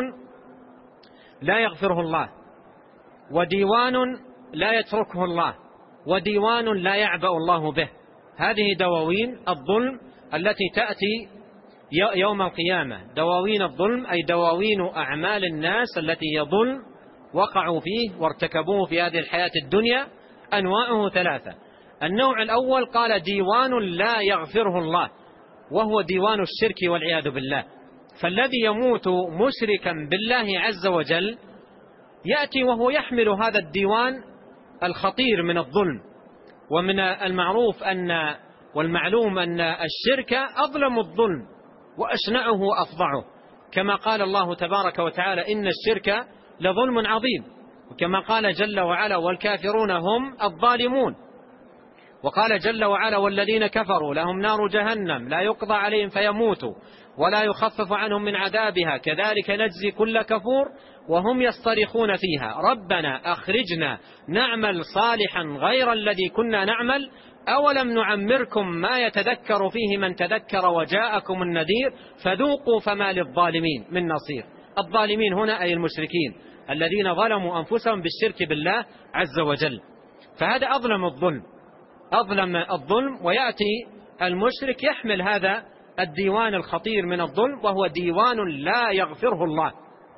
لا يغفره الله، وديوان لا يتركه الله، وديوان لا يعبأ الله به. هذه دواوين الظلم التي تأتي يوم القيامة. دواوين الظلم أي دواوين أعمال الناس التي يظلم وقعوا فيه وارتكبوه في هذه الحياة الدنيا. أنواعه ثلاثة. النوع الأول قال: ديوان لا يغفره الله، وهو ديوان الشرك والعياذ بالله. فالذي يموت مشركا بالله عز وجل يأتي وهو يحمل هذا الديوان الخطير من الظلم. ومن المعروف والمعلوم أن الشرك أظلم الظلم وأشنعه وأفظعه، كما قال الله تبارك وتعالى: إن الشرك لظلم عظيم. وكما قال جل وعلا: والكافرون هم الظالمون. وقال جل وعلا: والذين كفروا لهم نار جهنم لا يقضى عليهم فيموتوا ولا يخفف عنهم من عذابها كذلك نجزي كل كفور وهم يصطرخون فيها ربنا أخرجنا نعمل صالحا غير الذي كنا نعمل أولم نعمركم ما يتذكر فيه من تذكر وجاءكم النذير فذوقوا فما للظالمين من نصير. الظالمين هنا أي المشركين الذين ظلموا أنفسهم بالشرك بالله عز وجل. فهذا أظلم الظلم، ويأتي المشرك يحمل هذا الديوان الخطير من الظلم، وهو ديوان لا يغفره الله.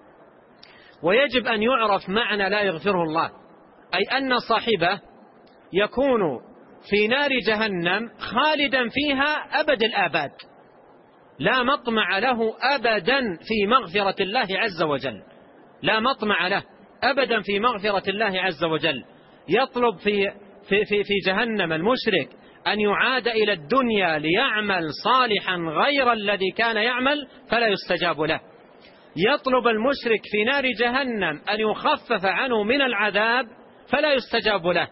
ويجب أن يعرف معنى لا يغفره الله، أي أن صاحبه يكون في نار جهنم خالدا فيها أبد الآباد، لا مطمع له أبدا في مغفرة الله عز وجل، لا مطمع له أبدا في مغفرة الله عز وجل. يطلب في جهنم المشرك أن يعاد إلى الدنيا ليعمل صالحا غير الذي كان يعمل فلا يستجاب له. يطلب المشرك في نار جهنم أن يخفف عنه من العذاب فلا يستجاب له.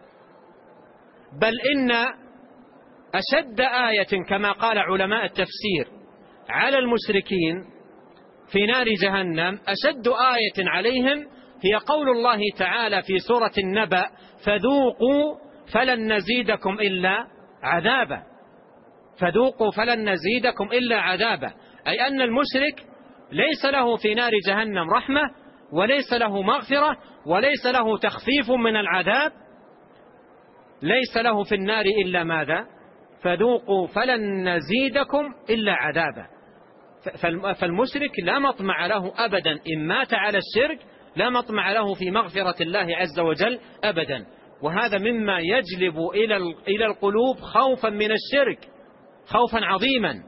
بل إن أشد آية كما قال علماء التفسير على المشركين في نار جهنم، أشد آية عليهم هي قول الله تعالى في سورة النبأ: فذوقوا فلن نزيدكم إلا عذابا. فذوقوا فلن نزيدكم إلا عذابا، أي أن المشرك ليس له في نار جهنم رحمة، وليس له مغفرة، وليس له تخفيف من العذاب، ليس له في النار إلا ماذا؟ فذوقوا فلن نزيدكم إلا عذابا. فالمشرك لا مطمع له أبدا، إن مات على الشرك لا مطمع له في مغفرة الله عز وجل أبدا. وهذا مما يجلب إلى القلوب خوفا من الشرك، خوفا عظيما.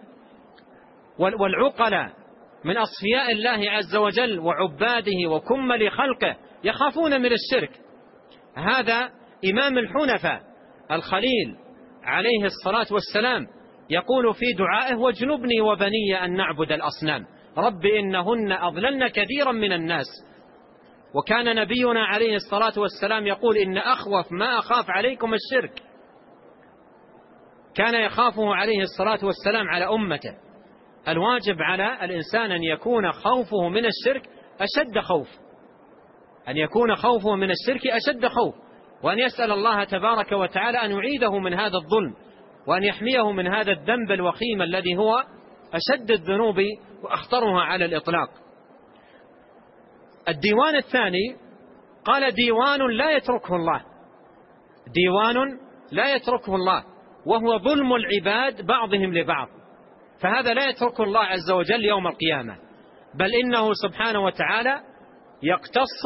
والعقلاء من أصفياء الله عز وجل وعباده وكمل خلقه يخافون من الشرك. هذا إمام الحنفاء الخليل عليه الصلاة والسلام يقول في دعائه: واجنبني وبني أن نعبد الأصنام رب إنهن أضللن كثيرا من الناس. وكان نبينا عليه الصلاة والسلام يقول: إن أخوف ما أخاف عليكم الشرك. كان يخافه عليه الصلاة والسلام على أمته. الواجب على الإنسان أن يكون خوفه من الشرك أشد خوف، أن يكون خوفه من الشرك أشد خوف، وأن يسأل الله تبارك وتعالى أن يعيده من هذا الظلم، وأن يحميه من هذا الذنب الوخيم الذي هو أشد الذنوب وأخطرها على الإطلاق. الديوان الثاني قال ديوان لا يتركه الله، ديوان لا يتركه الله، وهو ظلم العباد بعضهم لبعض، فهذا لا يتركه الله عز وجل يوم القيامة، بل إنه سبحانه وتعالى يقتص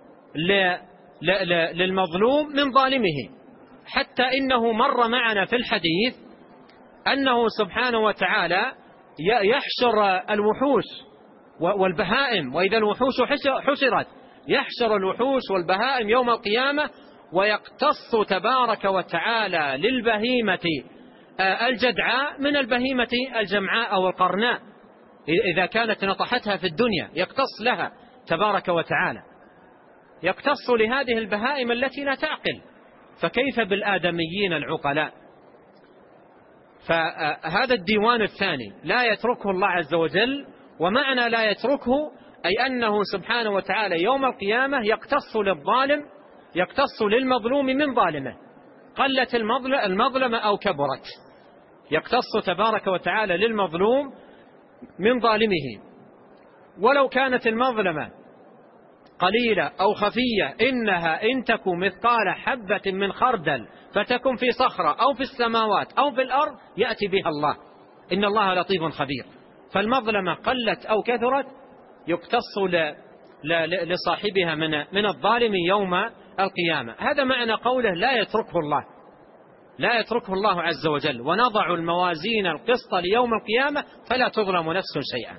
للمظلوم من ظالمه، حتى إنه مر معنا في الحديث أنه سبحانه وتعالى يحشر الوحوش والبهائم، وإذا الوحوش حشرت يحشر الوحوش والبهائم يوم القيامة، ويقتص تبارك وتعالى للبهيمة الجدعاء من البهيمة الجمعاء أو القرناء إذا كانت نطحتها في الدنيا، يقتص لها تبارك وتعالى، يقتص لهذه البهائم التي لا تعقل، فكيف بالآدميين العقلاء؟ فهذا الديوان الثاني لا يتركه الله عز وجل، ومعنى لا يتركه أي أنه سبحانه وتعالى يوم القيامة يقتص للظالم، يقتص للمظلوم من ظالمه، قلت المظلمة أو كبرت، يقتص تبارك وتعالى للمظلوم من ظالمه، ولو كانت المظلمة قليلة أو خفية، إنها إن تكن مثقال حبة من خردل فتكن في صخرة أو في السماوات أو في الأرض يأتي بها الله، إن الله لطيف خبير. فالمظلمة قلت أو كثرت يقتص لصاحبها من الظالم يوم القيامة. هذا معنى قوله لا يتركه الله، لا يتركه الله عز وجل، ونضع الموازين القسط ليوم القيامة فلا تظلم نفس شيئا.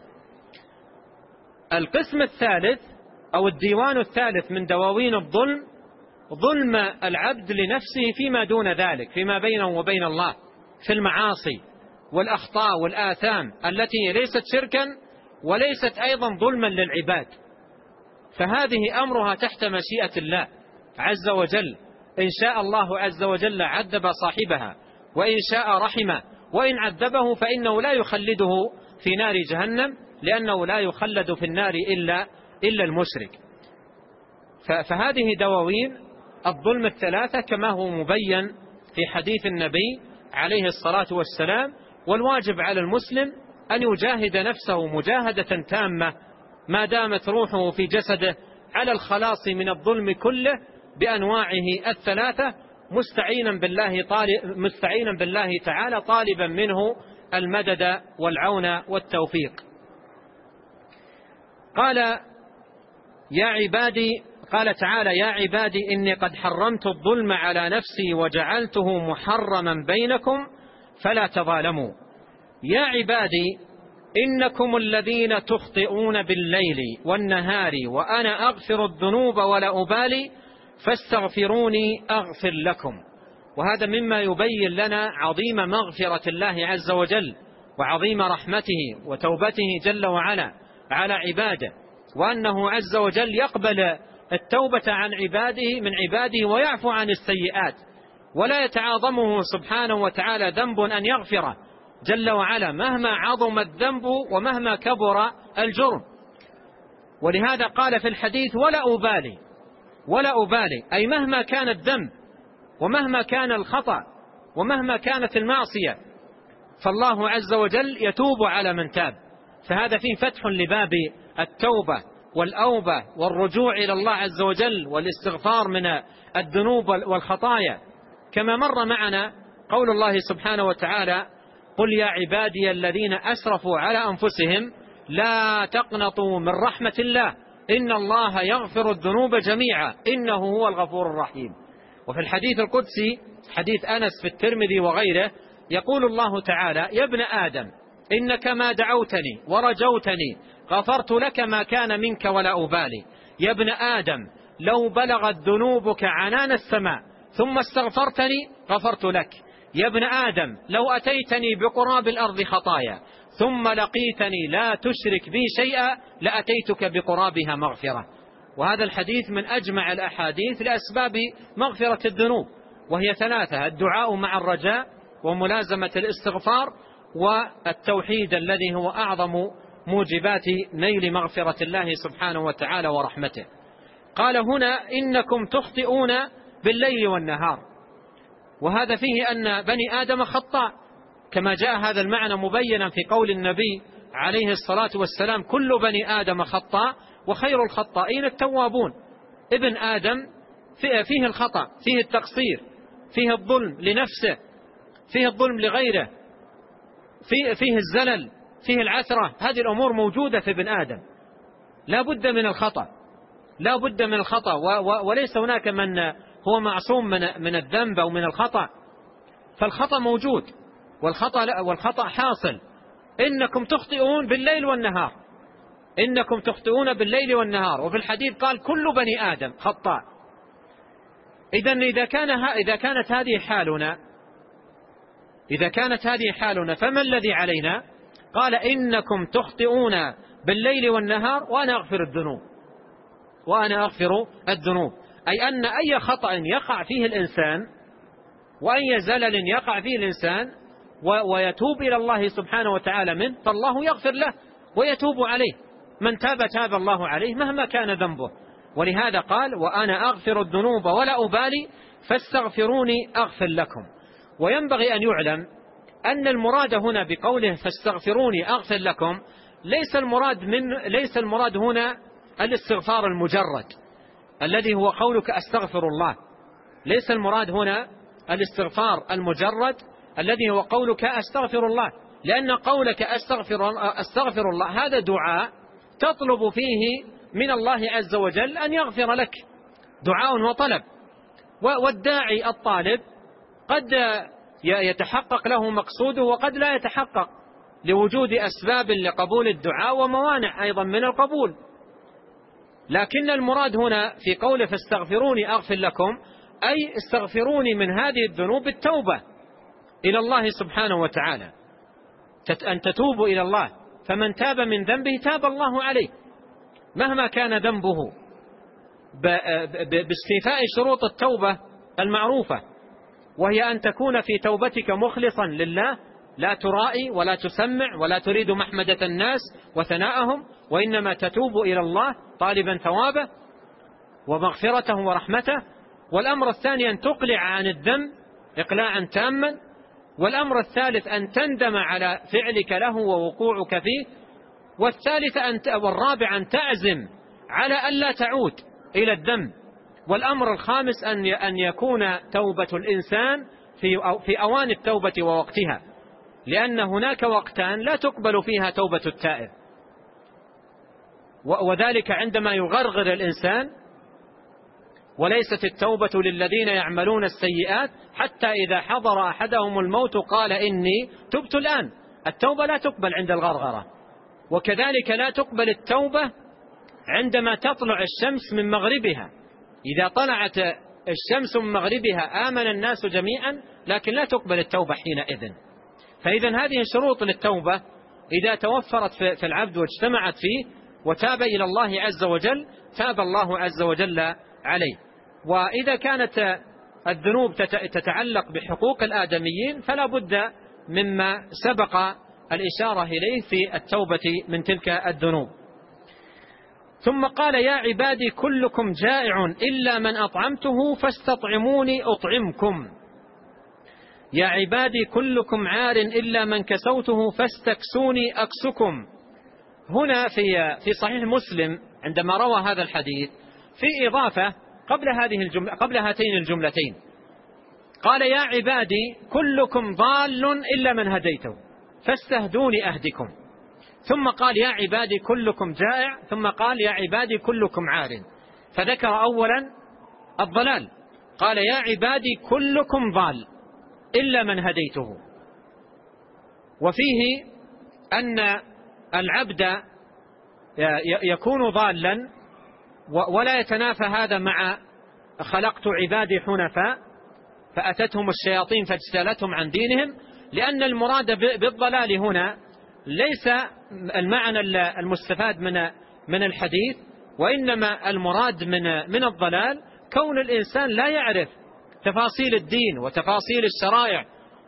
القسم الثالث أو الديوان الثالث من دواوين الظلم، ظلم العبد لنفسه فيما دون ذلك، فيما بينه وبين الله، في المعاصي والأخطاء والآثام التي ليست شركا وليست أيضا ظلما للعباد، فهذه أمرها تحت مشيئة الله عز وجل، إن شاء الله عز وجل عذب صاحبها، وإن شاء رحمه، وإن عذبه فإنه لا يخلده في نار جهنم، لأنه لا يخلد في النار إلا المشرك. فهذه دواوين الظلم الثلاثة كما هو مبين في حديث النبي عليه الصلاة والسلام. والواجب على المسلم أن يجاهد نفسه مجاهدة تامة ما دامت روحه في جسده على الخلاص من الظلم كله بأنواعه الثلاثة، مستعينا بالله تعالى طالبا منه المدد والعون والتوفيق. قال تعالى: يا عبادي إني قد حرمت الظلم على نفسي وجعلته محرما بينكم فلا تظالموا. يا عبادي إنكم الذين تخطئون بالليل والنهار وأنا أغفر الذنوب ولا أبالي فاستغفروني أغفر لكم. وهذا مما يبين لنا عظيم مغفرة الله عز وجل وعظيم رحمته وتوبته جل وعلا على عباده، وأنه عز وجل يقبل التوبة من عباده ويعفو عن السيئات، ولا يتعاظمه سبحانه وتعالى ذنب أن يغفره جل وعلا مهما عظم الذنب ومهما كبر الجرم. ولهذا قال في الحديث: ولا أبالي، أي مهما كان الذنب ومهما كان الخطأ ومهما كانت المعصية فالله عز وجل يتوب على من تاب. فهذا فيه فتح لباب التوبة والأوبة والرجوع إلى الله عز وجل والاستغفار من الذنوب والخطايا، كما مر معنا قول الله سبحانه وتعالى: قل يا عبادي الذين أسرفوا على أنفسهم لا تقنطوا من رحمة الله إن الله يغفر الذنوب جميعا إنه هو الغفور الرحيم. وفي الحديث القدسي حديث أنس في الترمذي وغيره يقول الله تعالى: يا ابن آدم إنك ما دعوتني ورجوتني غفرت لك ما كان منك ولا أبالي. يا ابن آدم لو بلغت ذنوبك عنان السماء ثم استغفرتني غفرت لك. يا ابن آدم لو أتيتني بقراب الأرض خطايا ثم لقيتني لا تشرك بي شيئا لأتيتك بقرابها مغفرة. وهذا الحديث من أجمع الأحاديث لأسباب مغفرة الذنوب، وهي ثلاثة: الدعاء مع الرجاء، وملازمة الاستغفار، والتوحيد الذي هو أعظم موجبات نيل مغفرة الله سبحانه وتعالى ورحمته. قال هنا: إنكم تخطئون بالليل والنهار، وهذا فيه أن بني آدم خطاء، كما جاء هذا المعنى مبينا في قول النبي عليه الصلاة والسلام: كل بني آدم خطاء وخير الخطائين التوابون. ابن آدم فيه الخطأ، فيه التقصير، فيه الظلم لنفسه، فيه الظلم لغيره، فيه الزلل، فيه العثرة. هذه الأمور موجودة في ابن آدم، لا بد من الخطأ، لا بد من الخطأ، وليس هناك من هو معصوم من الذنب أو من الخطأ. فالخطأ موجود، والخطأ حاصل. إنكم تخطئون بالليل والنهار، إنكم تخطئون بالليل والنهار. وفي الحديث قال كل بني آدم خطاء. إذا كانت هذه حالنا فما الذي علينا؟ قال إنكم تخطئون بالليل والنهار وأنا أغفر الذنوب. أي أن أي خطأ يقع فيه الإنسان وأي زلل يقع فيه الإنسان ويتوب إلى الله سبحانه وتعالى منه، فالله يغفر له ويتوب عليه. من تاب الله عليه مهما كان ذنبه. ولهذا قال وأنا أغفر الذنوب ولا أبالي فاستغفروني أغفر لكم. وينبغي أن يعلم أن المراد هنا بقوله فاستغفروني أغفر لكم ليس المراد هنا الاستغفار المجرد الذي هو قولك أستغفر الله. ليس المراد هنا الاستغفار المجرد الذي هو قولك أستغفر الله، لأن قولك أستغفر الله هذا دعاء تطلب فيه من الله عز وجل أن يغفر لك، دعاء وطلب. والداعي الطالب قد يتحقق له مقصوده وقد لا يتحقق لوجود أسباب لقبول الدعاء وموانع أيضا من القبول. لكن المراد هنا في قوله فاستغفروني أغفر لكم أي استغفروني من هذه الذنوب بالتوبة إلى الله سبحانه وتعالى، أن تتوبوا إلى الله. فمن تاب من ذنبه تاب الله عليه مهما كان ذنبه، باستيفاء شروط التوبة المعروفة، وهي أن تكون في توبتك مخلصا لله، لا ترائي ولا تسمع ولا تريد محمدة الناس وثناءهم، وإنما تتوب إلى الله طالبا ثوابه ومغفرته ورحمته. والأمر الثاني أن تقلع عن الذنب إقلاعا تاما. والأمر الثالث أن تندم على فعلك له ووقوعك فيه. والرابع أن تعزم على ألا تعود إلى الذنب. والأمر الخامس أن يكون توبة الإنسان في أوان التوبة ووقتها، لأن هناك وقتان لا تقبل فيها توبة التائب، وذلك عندما يغرغر الإنسان. وليست التوبة للذين يعملون السيئات حتى إذا حضر أحدهم الموت قال إني تبت الآن. التوبة لا تقبل عند الغرغرة. وكذلك لا تقبل التوبة عندما تطلع الشمس من مغربها. إذا طلعت الشمس من مغربها آمن الناس جميعا، لكن لا تقبل التوبة حينئذ. فإذا هذه شروط للتوبة إذا توفرت في العبد واجتمعت فيه وتاب إلى الله عز وجل تاب الله عز وجل عليه. وإذا كانت الذنوب تتعلق بحقوق الآدميين فلا بد مما سبق الإشارة إليه في التوبة من تلك الذنوب. ثم قال يا عبادي كلكم جائع إلا من أطعمته فاستطعموني أطعمكم. يا عبادي كلكم عار إلا من كسوته فاستكسوني أكسكم. هنا في صحيح مسلم عندما روى هذا الحديث في إضافة قبل هاتين الجملتين، قال يا عبادي كلكم ضال إلا من هديته فاستهدوني أهدكم. ثم قال يا عبادي كلكم جائع، ثم قال يا عبادي كلكم عار، فذكر أولا الضلال، قال يا عبادي كلكم ضال إلا من هديته. وفيه أن العبد يكون ضالا ولا يتنافى هذا مع خلقت عبادي حنفاء فأتتهم الشياطين فاجتالتهم عن دينهم، لأن المراد بالضلال هنا ليس المعنى المستفاد من الحديث، وإنما المراد من الضلال كون الإنسان لا يعرف تفاصيل الدين وتفاصيل الشرائع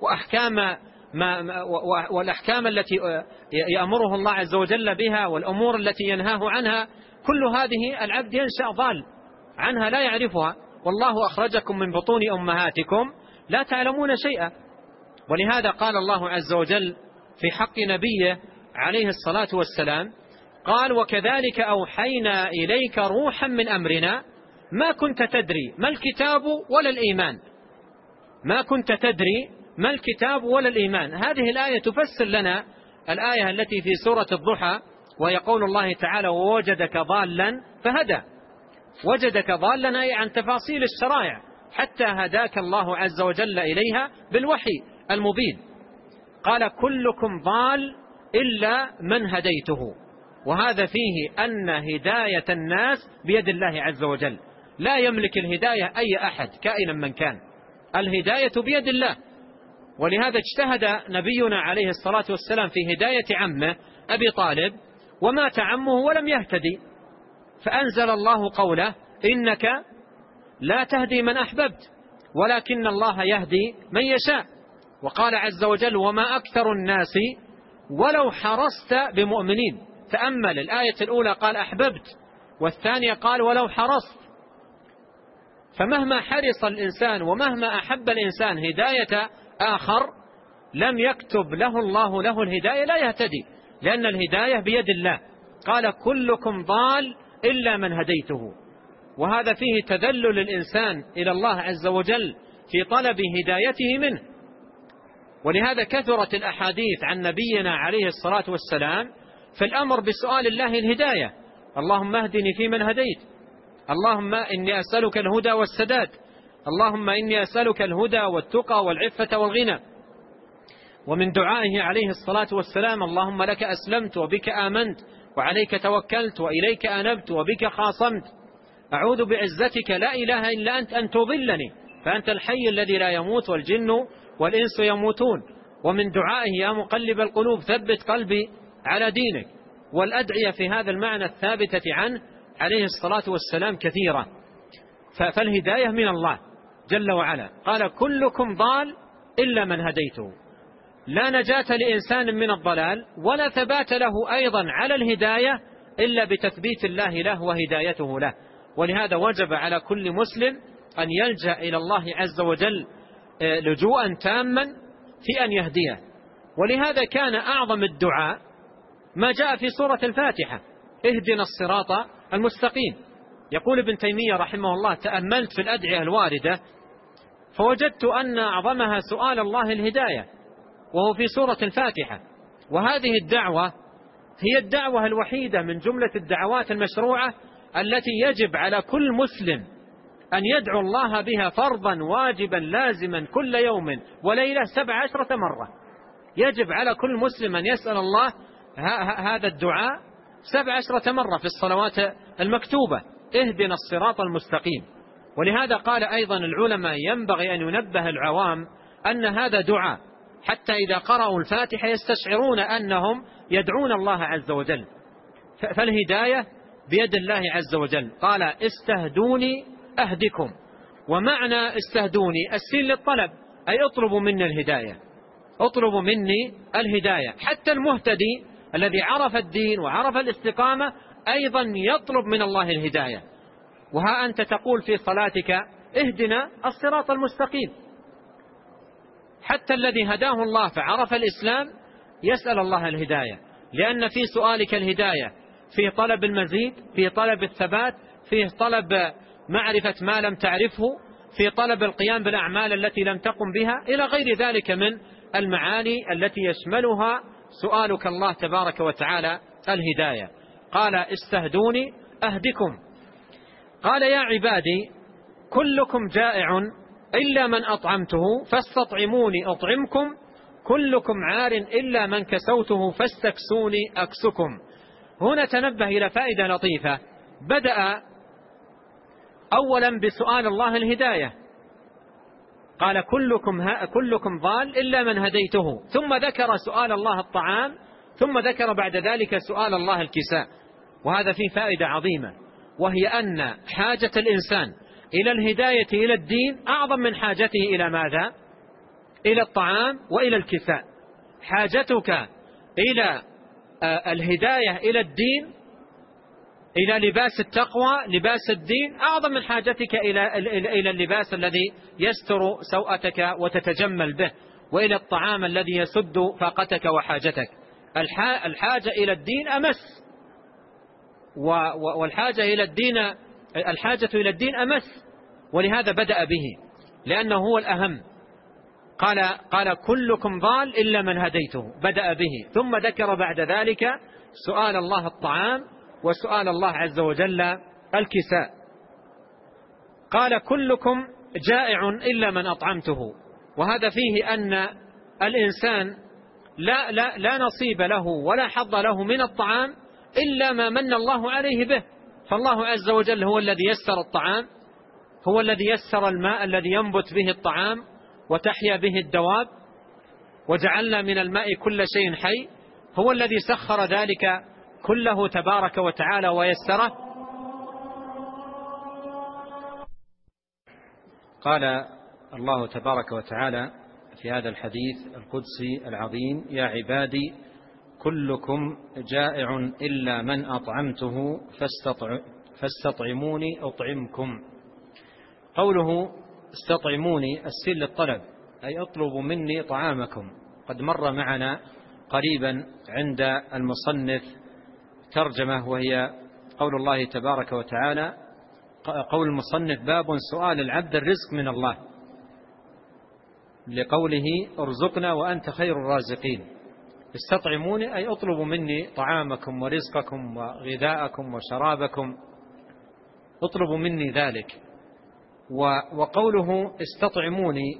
والأحكام التي يأمره الله عز وجل بها والأمور التي ينهاه عنها. كل هذه العبد ينشأ ضال عنها لا يعرفها، والله أخرجكم من بطون أمهاتكم لا تعلمون شيئا. ولهذا قال الله عز وجل في حق نبيه عليه الصلاة والسلام قال وكذلك أوحينا إليك روحا من أمرنا ما كنت تدري ما الكتاب ولا الإيمان، ما كنت تدري ما الكتاب ولا الإيمان. هذه الآية تفسر لنا الآية التي في سورة الضحى، ويقول الله تعالى: ووجدك ضالا فهدى. وجدك ضالا أي عن تفاصيل الشرائع، حتى هداك الله عز وجل إليها بالوحي المبين. قال: كلكم ضال إلا من هديته. وهذا فيه أن هداية الناس بيد الله عز وجل، لا يملك الهداية أي أحد كائنا من كان، الهداية بيد الله. ولهذا اجتهد نبينا عليه الصلاة والسلام في هداية عمه أبي طالب، ومات عمه ولم يهتدي، فأنزل الله قوله: إنك لا تهدي من أحببت ولكن الله يهدي من يشاء. وقال عز وجل: وما أكثر الناس ولو حرصت بمؤمنين. تأمل الآية الأولى قال أحببت، والثانية قال ولو حرصت. فمهما حرص الإنسان ومهما أحب الإنسان هداية آخر لم يكتب له الله له الهداية لا يهتدي، لأن الهداية بيد الله. قال: كلكم ضال إلا من هديته. وهذا فيه تذلل الإنسان إلى الله عز وجل في طلب هدايته منه. ولهذا كثرت الأحاديث عن نبينا عليه الصلاة والسلام في الأمر بسؤال الله الهداية: اللهم اهدني فيمن هديت، اللهم إني أسألك الهدى والسداد، اللهم إني أسألك الهدى والتقى والعفة والغنى. ومن دعائه عليه الصلاة والسلام: اللهم لك أسلمت وبك آمنت وعليك توكلت وإليك أنبت وبك خاصمت، أعوذ بعزتك لا إله إلا أنت أن تضلني فأنت الحي الذي لا يموت والجن والإنس يموتون. ومن دعائه: يا مقلب القلوب ثبت قلبي على دينك. والأدعية في هذا المعنى الثابتة عنه عليه الصلاة والسلام كثيرة. فالهداية من الله جل وعلا. قال: كلكم ضال إلا من هديته. لا نجاة لإنسان من الضلال ولا ثبات له أيضا على الهداية إلا بتثبيت الله له وهدايته له. ولهذا وجب على كل مسلم أن يلجأ إلى الله عز وجل لجوءا تاما في أن يهديه. ولهذا كان أعظم الدعاء ما جاء في سورة الفاتحة: اهدنا الصراط المستقيم. يقول ابن تيمية رحمه الله: تأملت في الأدعية الواردة فوجدت أن أعظمها سؤال الله الهداية، وهو في سورة الفاتحة. وهذه الدعوة هي الدعوة الوحيدة من جملة الدعوات المشروعة التي يجب على كل مسلم أن يدعو الله بها فرضا واجبا لازما كل يوم وليلة 17 مرة. يجب على كل مسلم أن يسأل الله هذا الدعاء 17 مرة في الصلوات المكتوبة: اهدنا الصراط المستقيم. ولهذا قال أيضا العلماء: ينبغي أن ينبه العوام أن هذا دعاء، حتى إذا قرأوا الفاتحة يستشعرون أنهم يدعون الله عز وجل. فالهداية بيد الله عز وجل. قال: استهدوني أهدكم. ومعنى استهدوني السين للطلب، أي اطلبوا مني الهداية، اطلبوا مني الهداية. حتى المهتدي الذي عرف الدين وعرف الاستقامة أيضا يطلب من الله الهداية. وها أنت تقول في صلاتك: اهدنا الصراط المستقيم. حتى الذي هداه الله فعرف الإسلام يسأل الله الهداية، لأن في سؤالك الهداية فيه طلب المزيد، فيه طلب الثبات، فيه طلب معرفة ما لم تعرفه، في طلب القيام بالأعمال التي لم تقم بها، إلى غير ذلك من المعاني التي يشملها سؤالك الله تبارك وتعالى الهداية. قال: استهدوني أهدكم. قال: يا عبادي كلكم جائع إلا من أطعمته فاستطعموني أطعمكم، كلكم عار إلا من كسوته فاستكسوني أكسكم. هنا تنبه إلى فائدة لطيفة. بدأ أولا بسؤال الله الهداية، قال: كلكم ضال إلا من هديته، ثم ذكر سؤال الله الطعام، ثم ذكر بعد ذلك سؤال الله الكساء. وهذا فيه فائدة عظيمة، وهي أن حاجة الإنسان إلى الهداية إلى الدين أعظم من حاجته إلى ماذا؟ إلى الطعام وإلى الكساء. حاجتك إلى الهداية إلى الدين، إلى لباس التقوى لباس الدين، أعظم من حاجتك إلى اللباس الذي يستر سوءتك وتتجمل به، وإلى الطعام الذي يسد فاقتك وحاجتك. الحاجة إلى الدين أمس، والحاجة إلى الدين الحاجة إلى الدين أمس، ولهذا بدأ به لأنه هو الأهم. قال كلكم ضال إلا من هديته، بدأ به، ثم ذكر بعد ذلك سؤال الله الطعام وسؤال الله عز وجل الكساء. قال كلكم جائع إلا من أطعمته، وهذا فيه أن الإنسان لا نصيب له ولا حظ له من الطعام إلا ما من الله عليه به. فالله عز وجل هو الذي يسر الطعام، هو الذي يسر الماء الذي ينبت به الطعام وتحيا به الدواب، وجعلنا من الماء كل شيء حي، هو الذي سخر ذلك كله تبارك وتعالى ويسره. قال الله تبارك وتعالى في هذا الحديث القدسي العظيم: يا عبادي كلكم جائع إلا من أطعمته فاستطعموني أطعمكم. قوله استطعموني السين للطلب، أي اطلبوا مني طعامكم. قد مر معنا قريبا عند المصنف ترجمة، وهي قول الله تبارك وتعالى، قول المصنف: باب سؤال العبد الرزق من الله، لقوله ارزقنا وأنت خير الرازقين. استطعموني أي اطلبوا مني طعامكم ورزقكم وغذاءكم وشرابكم، اطلبوا مني ذلك. وقوله استطعموني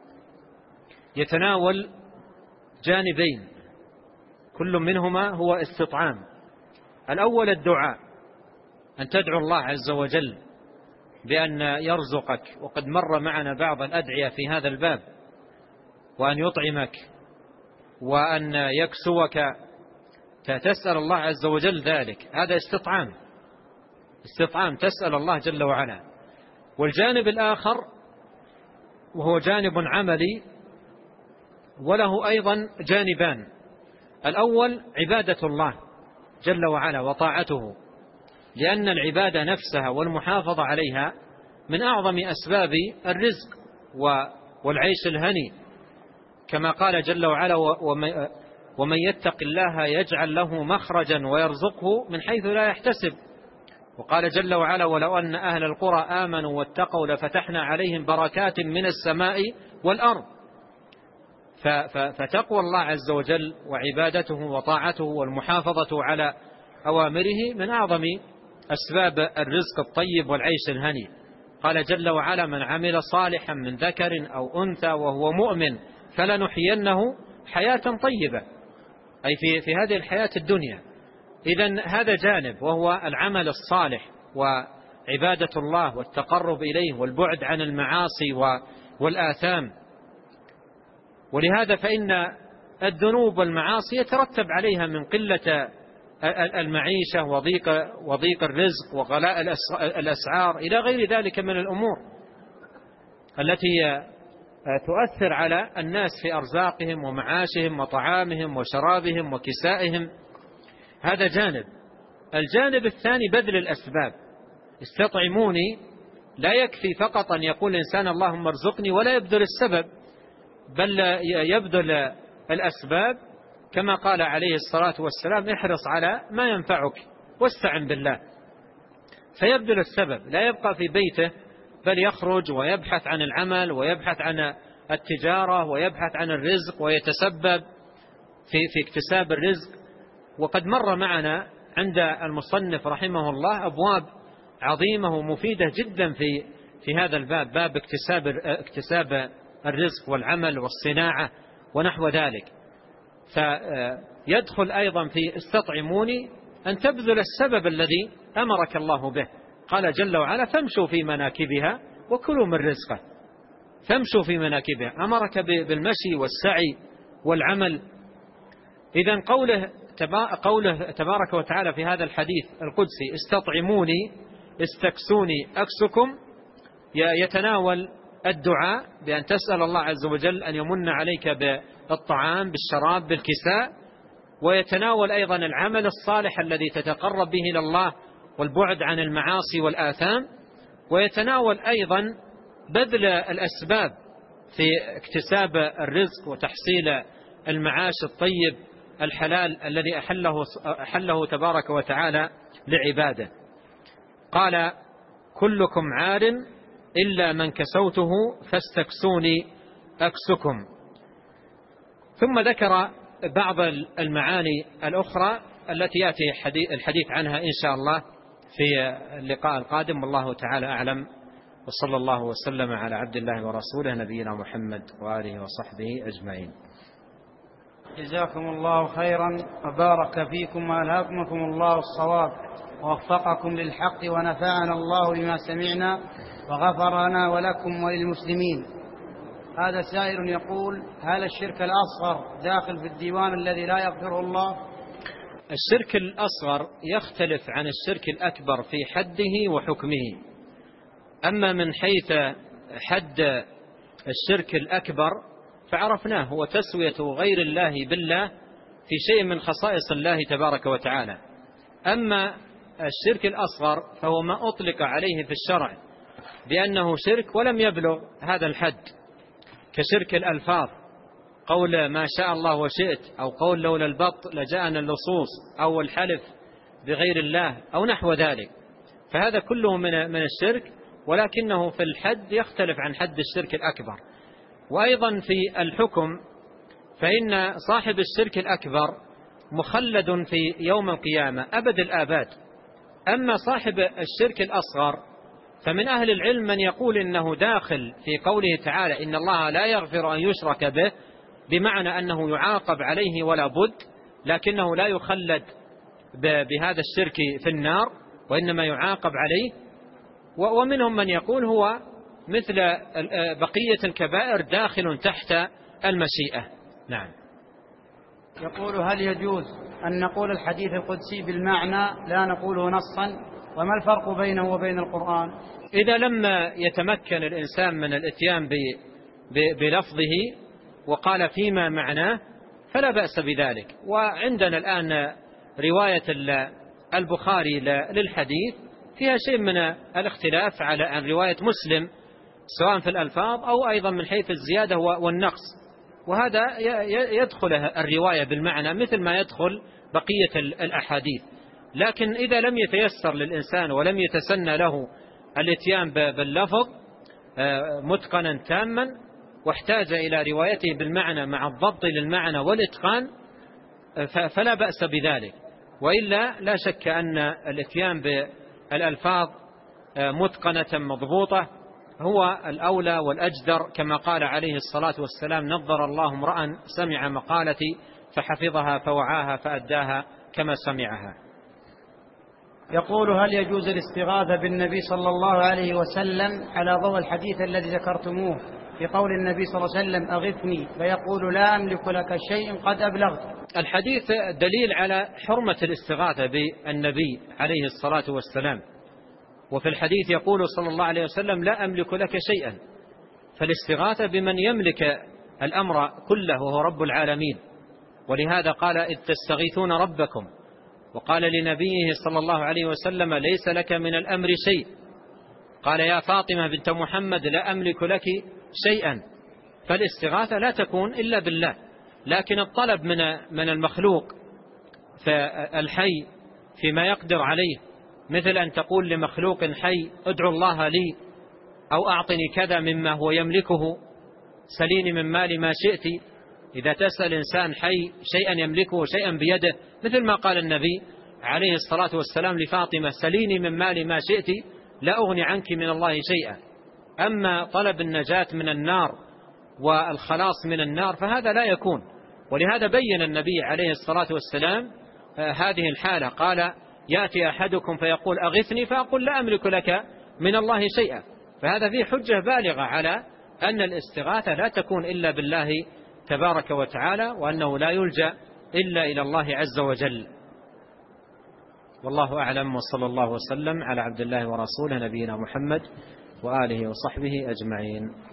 يتناول جانبين، كل منهما هو استطعام. الأول الدعاء، أن تدعو الله عز وجل بأن يرزقك، وقد مر معنا بعض الأدعية في هذا الباب، وأن يطعمك وأن يكسوك، تسأل الله عز وجل ذلك، هذا استطعام تسأل الله جل وعلا. والجانب الآخر وهو جانب عملي، وله أيضا جانبان: الأول عبادة الله جل وعلا وطاعته، لأن العبادة نفسها والمحافظة عليها من أعظم أسباب الرزق والعيش الهني، كما قال جل وعلا: ومن يتق الله يجعل له مخرجا ويرزقه من حيث لا يحتسب. وقال جل وعلا: ولو أن أهل القرى آمنوا واتقوا لفتحنا عليهم بركات من السماء والأرض. فتقوى الله عز وجل وعبادته وطاعته والمحافظة على أوامره من أعظم أسباب الرزق الطيب والعيش الهني. قال جل وعلا: من عمل صالحا من ذكر أو أنثى وهو مؤمن فلنحيينه حياة طيبة، أي في هذه الحياة الدنيا. إذن هذا جانب، وهو العمل الصالح وعبادة الله والتقرب إليه والبعد عن المعاصي والآثام. ولهذا فإن الذنوب والمعاصي يترتب عليها من قلة المعيشة وضيق الرزق وغلاء الأسعار إلى غير ذلك من الأمور التي تؤثر على الناس في أرزاقهم ومعاشهم وطعامهم وشرابهم وكسائهم. هذا جانب. الجانب الثاني بذل الأسباب. استطعموني لا يكفي فقط أن يقول الإنسان اللهم ارزقني ولا يبذل السبب، بل يبذل الأسباب، كما قال عليه الصلاة والسلام: احرص على ما ينفعك واستعن بالله. فيبذل السبب، لا يبقى في بيته، بل يخرج ويبحث عن العمل ويبحث عن التجارة ويبحث عن الرزق ويتسبب في اكتساب الرزق. وقد مر معنا عند المصنف رحمه الله أبواب عظيمة ومفيدة جدا في هذا الباب، باب اكتساب الرزق والعمل والصناعة ونحو ذلك. فيدخل أيضا في استطعموني أن تبذل السبب الذي أمرك الله به. قال جل وعلا: فامشوا في مناكبها وكلوا من رزقه. فامشوا في مناكبها، أمرك بالمشي والسعي والعمل. إذن قوله تبارك وتعالى في هذا الحديث القدسي: استطعموني استكسوني أكسكم، يتناول الدعاء بأن تسأل الله عز وجل أن يمن عليك بالطعام بالشراب بالكساء، ويتناول أيضا العمل الصالح الذي تتقرب به إلى الله والبعد عن المعاصي والآثام، ويتناول أيضا بذل الأسباب في اكتساب الرزق وتحصيل المعاش الطيب الحلال الذي أحله تبارك وتعالى لعباده. قال كلكم عار إلا من كسوته فاستكسوني أكسكم. ثم ذكر بعض المعاني الأخرى التي يأتي الحديث عنها إن شاء الله في اللقاء القادم، والله تعالى أعلم، وصلى الله وسلم على عبد الله ورسوله نبينا محمد وآله وصحبه أجمعين. جزاكم الله خيرا وبارك فيكم وألهمكم الله الصواب ووفقكم للحق ونفعنا الله بما سمعنا وغفر لنا ولكم وللمسلمين. هذا سائل يقول: هل الشرك الأصغر داخل في الديوان الذي لا يغفره الله؟ الشرك الأصغر يختلف عن الشرك الأكبر في حده وحكمه. أما من حيث حد الشرك الأكبر فعرفناه هو تسوية غير الله بالله في شيء من خصائص الله تبارك وتعالى. أما الشرك الأصغر فهو ما أطلق عليه في الشرع بأنه شرك ولم يبلغ هذا الحد، كشرك الألفاظ، قول ما شاء الله وشئت، أو قول لولا البط لجاءنا اللصوص، أو الحلف بغير الله، أو نحو ذلك. فهذا كله من الشرك، ولكنه في الحد يختلف عن حد الشرك الأكبر. وأيضا في الحكم فإن صاحب الشرك الأكبر مخلد في يوم القيامة أبد الآباد. أما صاحب الشرك الأصغر فمن أهل العلم من يقول إنه داخل في قوله تعالى إن الله لا يغفر أن يشرك به، بمعنى أنه يعاقب عليه ولا بد، لكنه لا يخلد بهذا الشرك في النار، وإنما يعاقب عليه. ومنهم من يقول هو مثل بقية الكبائر داخل تحت المشيئة. نعم. يقول: هل يجوز أن نقول الحديث القدسي بالمعنى لا نقوله نصا؟ وما الفرق بينه وبين القرآن؟ إذا لم يتمكن الإنسان من الإتيان بلفظه وقال فيما معناه فلا بأس بذلك. وعندنا الآن رواية البخاري للحديث فيها شيء من الاختلاف عن رواية مسلم، سواء في الألفاظ أو أيضا من حيث الزيادة والنقص، وهذا يدخل الرواية بالمعنى مثل ما يدخل بقية الأحاديث. لكن إذا لم يتيسر للإنسان ولم يتسنى له الاتيان باللفظ متقنا تاما، واحتاج إلى روايته بالمعنى مع الضبط للمعنى والإتقان، فلا بأس بذلك. وإلا لا شك أن الاتيان بالألفاظ متقنة مضبوطة هو الأولى والأجدر، كما قال عليه الصلاة والسلام: نظر الله امرأ سمع مقالتي فحفظها فوعاها فأداها كما سمعها. يقول: هل يجوز الاستغاثة بالنبي صلى الله عليه وسلم على ضوء الحديث الذي ذكرتموه في قول النبي صلى الله عليه وسلم: أغثني، فيقول: لا أملك لك شيء قد أبلغت؟ الحديث دليل على حرمة الاستغاثة بالنبي عليه الصلاة والسلام. وفي الحديث يقول صلى الله عليه وسلم: لا أملك لك شيئا. فالاستغاثة بمن يملك الأمر كله وهو رب العالمين. ولهذا قال: إذ تستغيثون ربكم. وقال لنبيه صلى الله عليه وسلم: ليس لك من الأمر شيء. قال: يا فاطمة بنت محمد لا أملك لك شيئا. فالاستغاثة لا تكون إلا بالله، لكن الطلب من المخلوق فالحي فيما يقدر عليه، مثل أن تقول لمخلوق حي: ادعو الله لي، أو أعطني كذا مما هو يملكه، سليني من مالي ما شئت. إذا تسأل إنسان حي شيئا يملكه شيئا بيده، مثل ما قال النبي عليه الصلاة والسلام لفاطمة: سليني من مالي ما شئت لا أغني عنك من الله شيئا. أما طلب النجاة من النار والخلاص من النار فهذا لا يكون. ولهذا بين النبي عليه الصلاة والسلام هذه الحالة، قال: يأتي أحدكم فيقول: أغثني، فأقول: لا أملك لك من الله شيئا. فهذا فيه حجة بالغة على أن الاستغاثة لا تكون إلا بالله تبارك وتعالى، وأنه لا يلجأ إلا إلى الله عز وجل. والله أعلم، وصلى الله وسلم على عبد الله ورسوله نبينا محمد وآله وصحبه أجمعين.